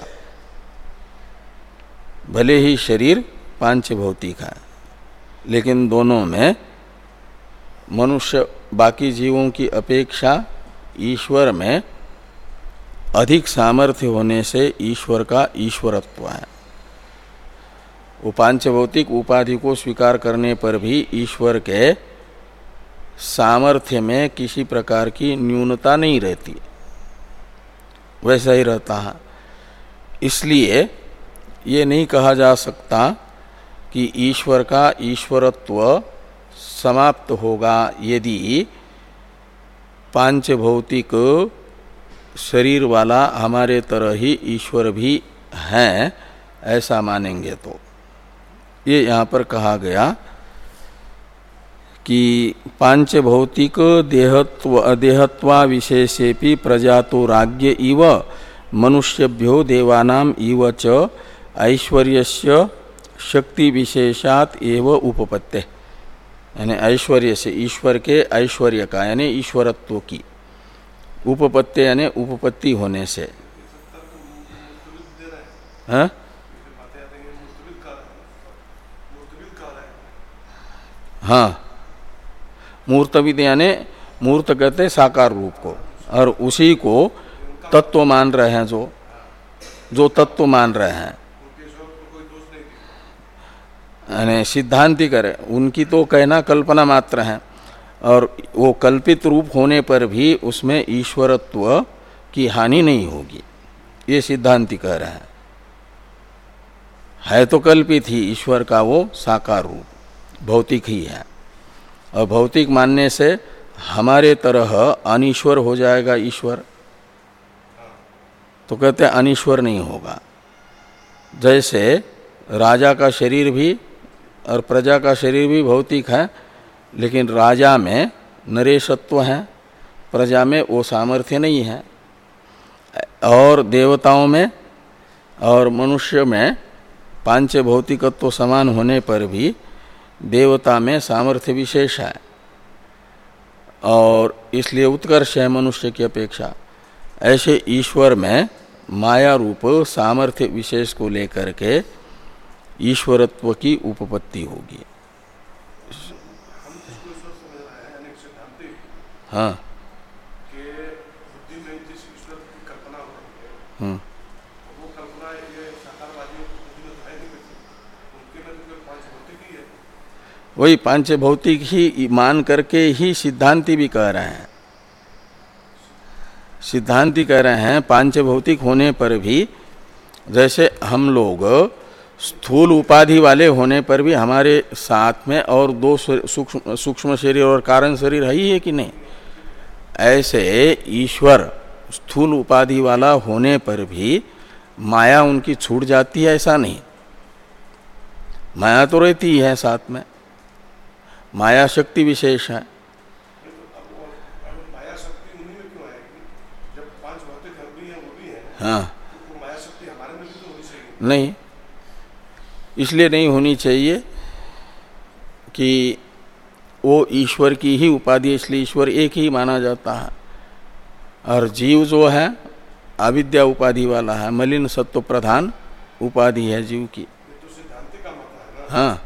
भले ही शरीर पांच भौतिक है, लेकिन दोनों में मनुष्य बाकी जीवों की अपेक्षा ईश्वर में अधिक सामर्थ्य होने से ईश्वर का ईश्वरत्व है। वो पांच भौतिक उपाधि को स्वीकार करने पर भी ईश्वर के सामर्थ्य में किसी प्रकार की न्यूनता नहीं रहती, वैसा ही रहता है। इसलिए ये नहीं कहा जा सकता कि ईश्वर का ईश्वरत्व समाप्त होगा यदि पांच भौतिक शरीर वाला हमारे तरह ही ईश्वर भी हैं, ऐसा मानेंगे तो। ये यहाँ पर कहा गया कि पांच भौतिक देहत्व देहत्वा विशेषेपि प्रजातो राज्ञ इव मनुष्यभ्यो देवानाम इव च ऐश्वर्यस्य शक्ति विशेषात एव उपपत्ते, यानी ऐश्वर्य से ईश्वर के ऐश्वर्य का यानी ईश्वरत्व की उपपत्ति यानी उपपत्ति होने से। हाँ हाँ मूर्तविद यानी मूर्त कहते साकार रूप को, और उसी को तत्व मान रहे हैं, जो जो तत्व मान रहे हैं, यानी सिद्धांति करे, उनकी तो कहना कल्पना मात्र है, और वो कल्पित रूप होने पर भी उसमें ईश्वरत्व की हानि नहीं होगी, ये सिद्धांति कह रहे हैं। है तो कल्पित ही ईश्वर का वो साकार रूप, भौतिक ही है, और भौतिक मानने से हमारे तरह अनीश्वर हो जाएगा ईश्वर, तो कहते हैं अनीश्वर नहीं होगा। जैसे राजा का शरीर भी और प्रजा का शरीर भी भौतिक है, लेकिन राजा में नरेशत्व है, प्रजा में वो सामर्थ्य नहीं है, और देवताओं में और मनुष्य में पांच भौतिकत्व समान होने पर भी देवता में सामर्थ्य विशेष है, और इसलिए उत्कर्ष है मनुष्य की अपेक्षा। ऐसे ईश्वर में माया रूप सामर्थ्य विशेष को लेकर के ईश्वरत्व की उपपत्ति होगी। हाँ हम्म वही पांच भौतिक ही मान करके ही सिद्धांति भी कह रहे हैं। सिद्धांति कह रहे हैं पांच भौतिक होने पर भी, जैसे हम लोग स्थूल उपाधि वाले होने पर भी हमारे साथ में और दो सूक्ष्म सूक्ष्म शरीर और कारण शरीर है ही है कि नहीं, ऐसे ईश्वर स्थूल उपाधि वाला होने पर भी माया उनकी छूट जाती है, ऐसा नहीं। माया तो रहती ही है साथ में, माया शक्ति विशेष है। हाँ नहीं, इसलिए नहीं होनी चाहिए कि वो ईश्वर की ही उपाधि, इसलिए ईश्वर एक ही माना जाता है, और जीव जो है अविद्या उपाधि वाला है, मलिन सत्व प्रधान उपाधि है जीव की। हाँ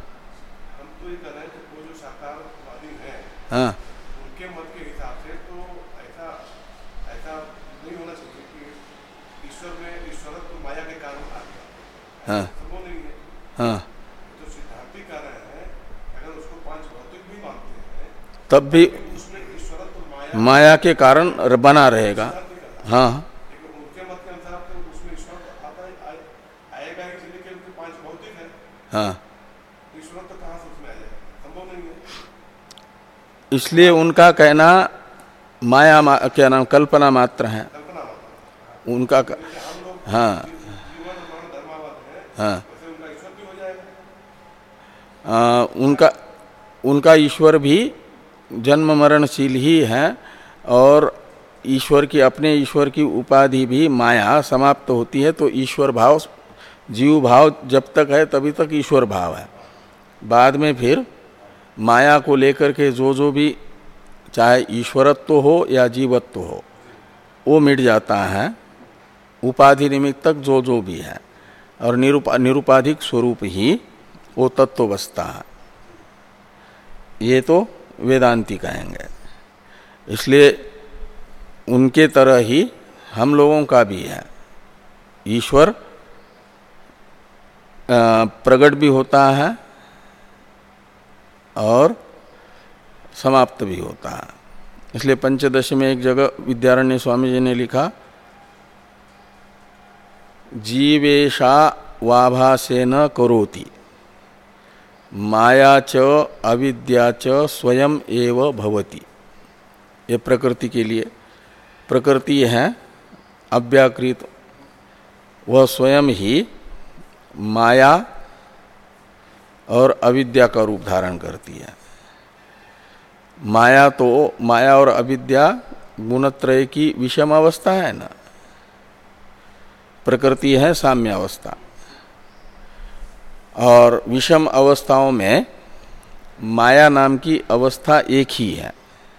हाँ उनके मत के हिसाब से तो ऐसा ऐसा नहीं होना चाहिए कि ईश्वर में ईश्वरत्व माया के कारण आ गया। हाँ वो नहीं है। हाँ तो सिद्धांति कह रहे हैं अगर उसको पांच भौतिक भी मानते हैं तब भी उसमें ईश्वरत्व माया माया के कारण बना रहेगा। हाँ लेकिन उनके मत के अनुसार तो उसमें ईश्वर आता है आएगा ही, लेकिन उनके पांच भौतिक है। हाँ ईश्वरत्व कहाँ से उसमें आ जाएगा, संभव नहीं है। इसलिए उनका कहना माया मा, क्या नाम कल्पना मात्र है उनका क... हाँ हाँ आ, उनका उनका ईश्वर भी जन्म मरणशील ही हैं और ईश्वर की अपने ईश्वर की उपाधि भी माया समाप्त होती है, तो ईश्वर भाव जीव भाव जब तक है तभी तक ईश्वर भाव है। बाद में फिर माया को लेकर के जो जो भी चाहे ईश्वरत्व हो या जीवत्व हो वो मिट जाता है, उपाधि निमित्त तक जो जो भी है, और निरुपा निरुपाधिक स्वरूप ही वो तत्व बसता है। ये तो वेदांती कहेंगे। इसलिए उनके तरह ही हम लोगों का भी है, ईश्वर प्रकट भी होता है और समाप्त भी होता है। इसलिए पंचदशी में एक जगह विद्यारण्य स्वामी जी ने लिखा, जीवेशा वाभासेन करोति माया च अविद्या च स्वयं एव भवति। ये प्रकृति के लिए, प्रकृति है अव्याकृत, वह स्वयं ही माया और अविद्या का रूप धारण करती है। माया तो माया और अविद्या गुणत्रय की विषम अवस्था है ना, प्रकृति है साम्य अवस्था, और विषम अवस्थाओं में माया नाम की अवस्था एक ही है,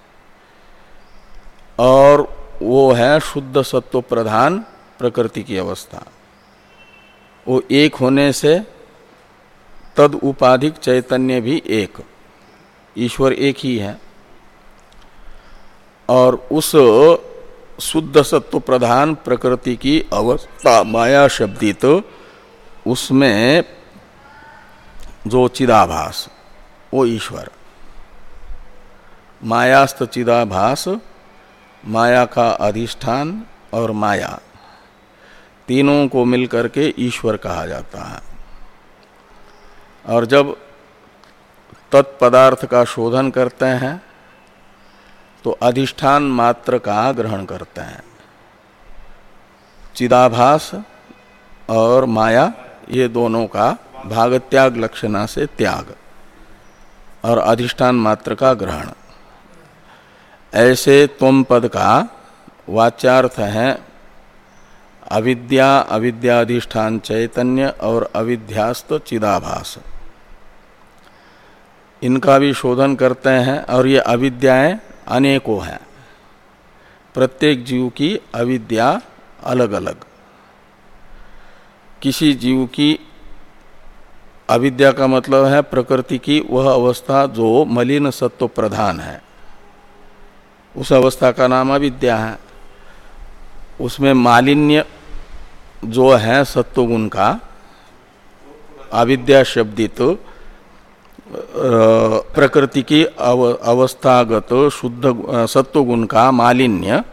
और वो है शुद्ध सत्व प्रधान प्रकृति की अवस्था। वो एक होने से तद उपाधिक चैतन्य भी एक, ईश्वर एक ही है, और उस शुद्ध सत्व प्रधान प्रकृति की अवस्था माया शब्दित, उसमें जो चिदाभास वो ईश्वर। मायास्त चिदाभास, माया का अधिष्ठान और माया, तीनों को मिलकर के ईश्वर कहा जाता है। और जब तत्पदार्थ का शोधन करते हैं तो अधिष्ठान मात्र का ग्रहण करते हैं। चिदाभास और माया ये दोनों का भागत्याग लक्षणा से त्याग और अधिष्ठान मात्र का ग्रहण। ऐसे त्वम पद का वाच्यार्थ है अविद्या, अविद्याधिष्ठान चैतन्य और अविद्यास्त चिदाभास। इनका भी शोधन करते हैं, और ये अविद्याएं अनेकों हैं, प्रत्येक जीव की अविद्या अलग अलग। किसी जीव की अविद्या का मतलब है प्रकृति की वह अवस्था जो मलिन सत्व प्रधान है, उस अवस्था का नाम अविद्या है। उसमें मालिन्य जो है सत्वगुण का, अविद्या शब्दित तो प्रकृति की अव, अवस्थागत शुद्ध सत्वगुण का मालिन्य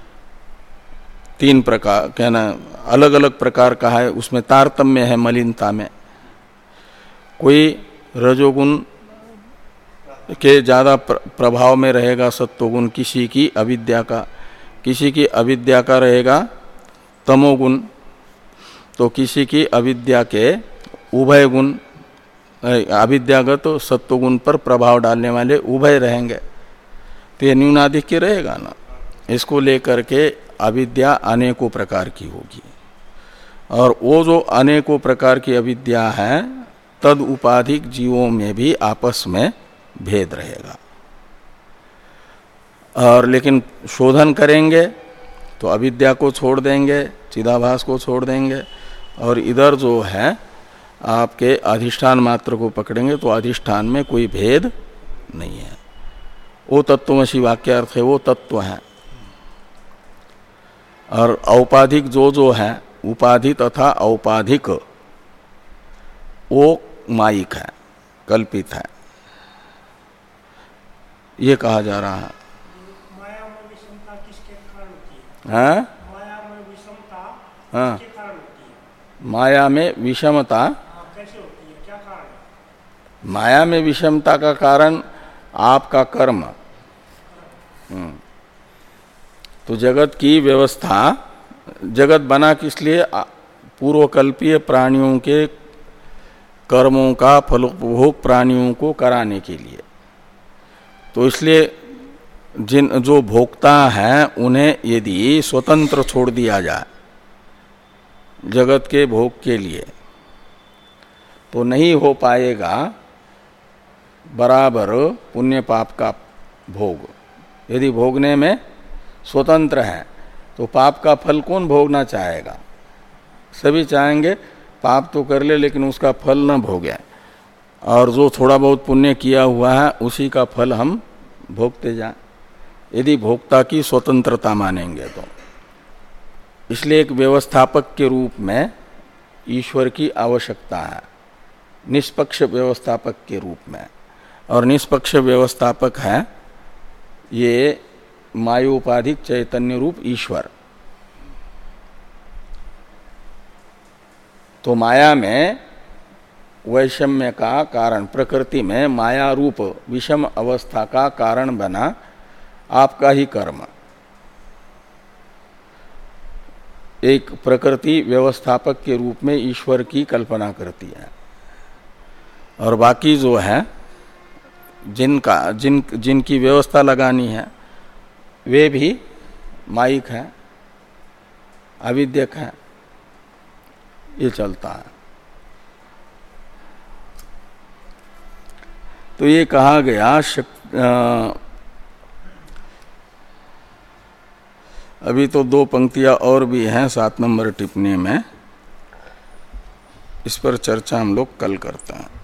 तीन प्रकार, कहना अलग अलग प्रकार का है, उसमें तारतम्य है मलिनता में। कोई रजोगुण के ज्यादा प्रभाव में रहेगा सत्वगुण किसी की अविद्या का, किसी की अविद्या का रहेगा तमोगुण, तो किसी की अविद्या के उभय गुण, अविद्यागत तो सत्वगुण पर प्रभाव डालने वाले उभय रहेंगे, तो ये न्यूनाधिक्य रहेगा ना। इसको लेकर के अविद्या अनेकों प्रकार की होगी, और वो जो अनेकों प्रकार की अविद्या है तद उपाधिक जीवों में भी आपस में भेद रहेगा। और लेकिन शोधन करेंगे तो अविद्या को छोड़ देंगे, चिदाभास को छोड़ देंगे, और इधर जो है आपके अधिष्ठान मात्र को पकड़ेंगे तो अधिष्ठान में कोई भेद नहीं है। वो तत्वमसि वाक्यार्थ है, वो तत्व है। और औपाधिक जो जो है, उपाधि तथा औपाधिक, वो मायिक है, कल्पित है, ये कहा जा रहा है। माया में विषमता किसके कारण होती है? हाँ? माया में विषमता हाँ, किसके कारण होती है? माया में विषमता हाँ, कैसे होती है, क्या कारण है? माया में विषमता का कारण आपका कर्म। हम्म, तो जगत की व्यवस्था, जगत बना किस लिए? पूर्वकल्पीय प्राणियों के कर्मों का फलोपभोग प्राणियों को कराने के लिए। तो इसलिए जिन जो भोक्ता हैं उन्हें यदि स्वतंत्र छोड़ दिया जाए जगत के भोग के लिए तो नहीं हो पाएगा बराबर पुण्य पाप का भोग। यदि भोगने में स्वतंत्र है तो पाप का फल कौन भोगना चाहेगा? सभी चाहेंगे पाप तो कर ले लेकिन उसका फल न भोगे, और जो थोड़ा बहुत पुण्य किया हुआ है उसी का फल हम भोगते जाएं, यदि भोक्ता की स्वतंत्रता मानेंगे तो। इसलिए एक व्यवस्थापक के रूप में ईश्वर की आवश्यकता है, निष्पक्ष व्यवस्थापक के रूप में। और निष्पक्ष व्यवस्थापक है ये मायोपाधिक चैतन्य रूप ईश्वर। तो माया में वैषम्य का कारण, प्रकृति में माया रूप विषम अवस्था का कारण बना आपका ही कर्म। एक प्रकृति व्यवस्थापक के रूप में ईश्वर की कल्पना करती है, और बाकी जो है जिनका जिन जिनकी व्यवस्था लगानी है वे भी माइक हैं, अविद्यक हैं, ये चलता है। तो ये कहा गया शक, आ, अभी तो दो पंक्तियां और भी हैं सात नंबर टिप्पणी में, इस पर चर्चा हम लोग कल करते हैं।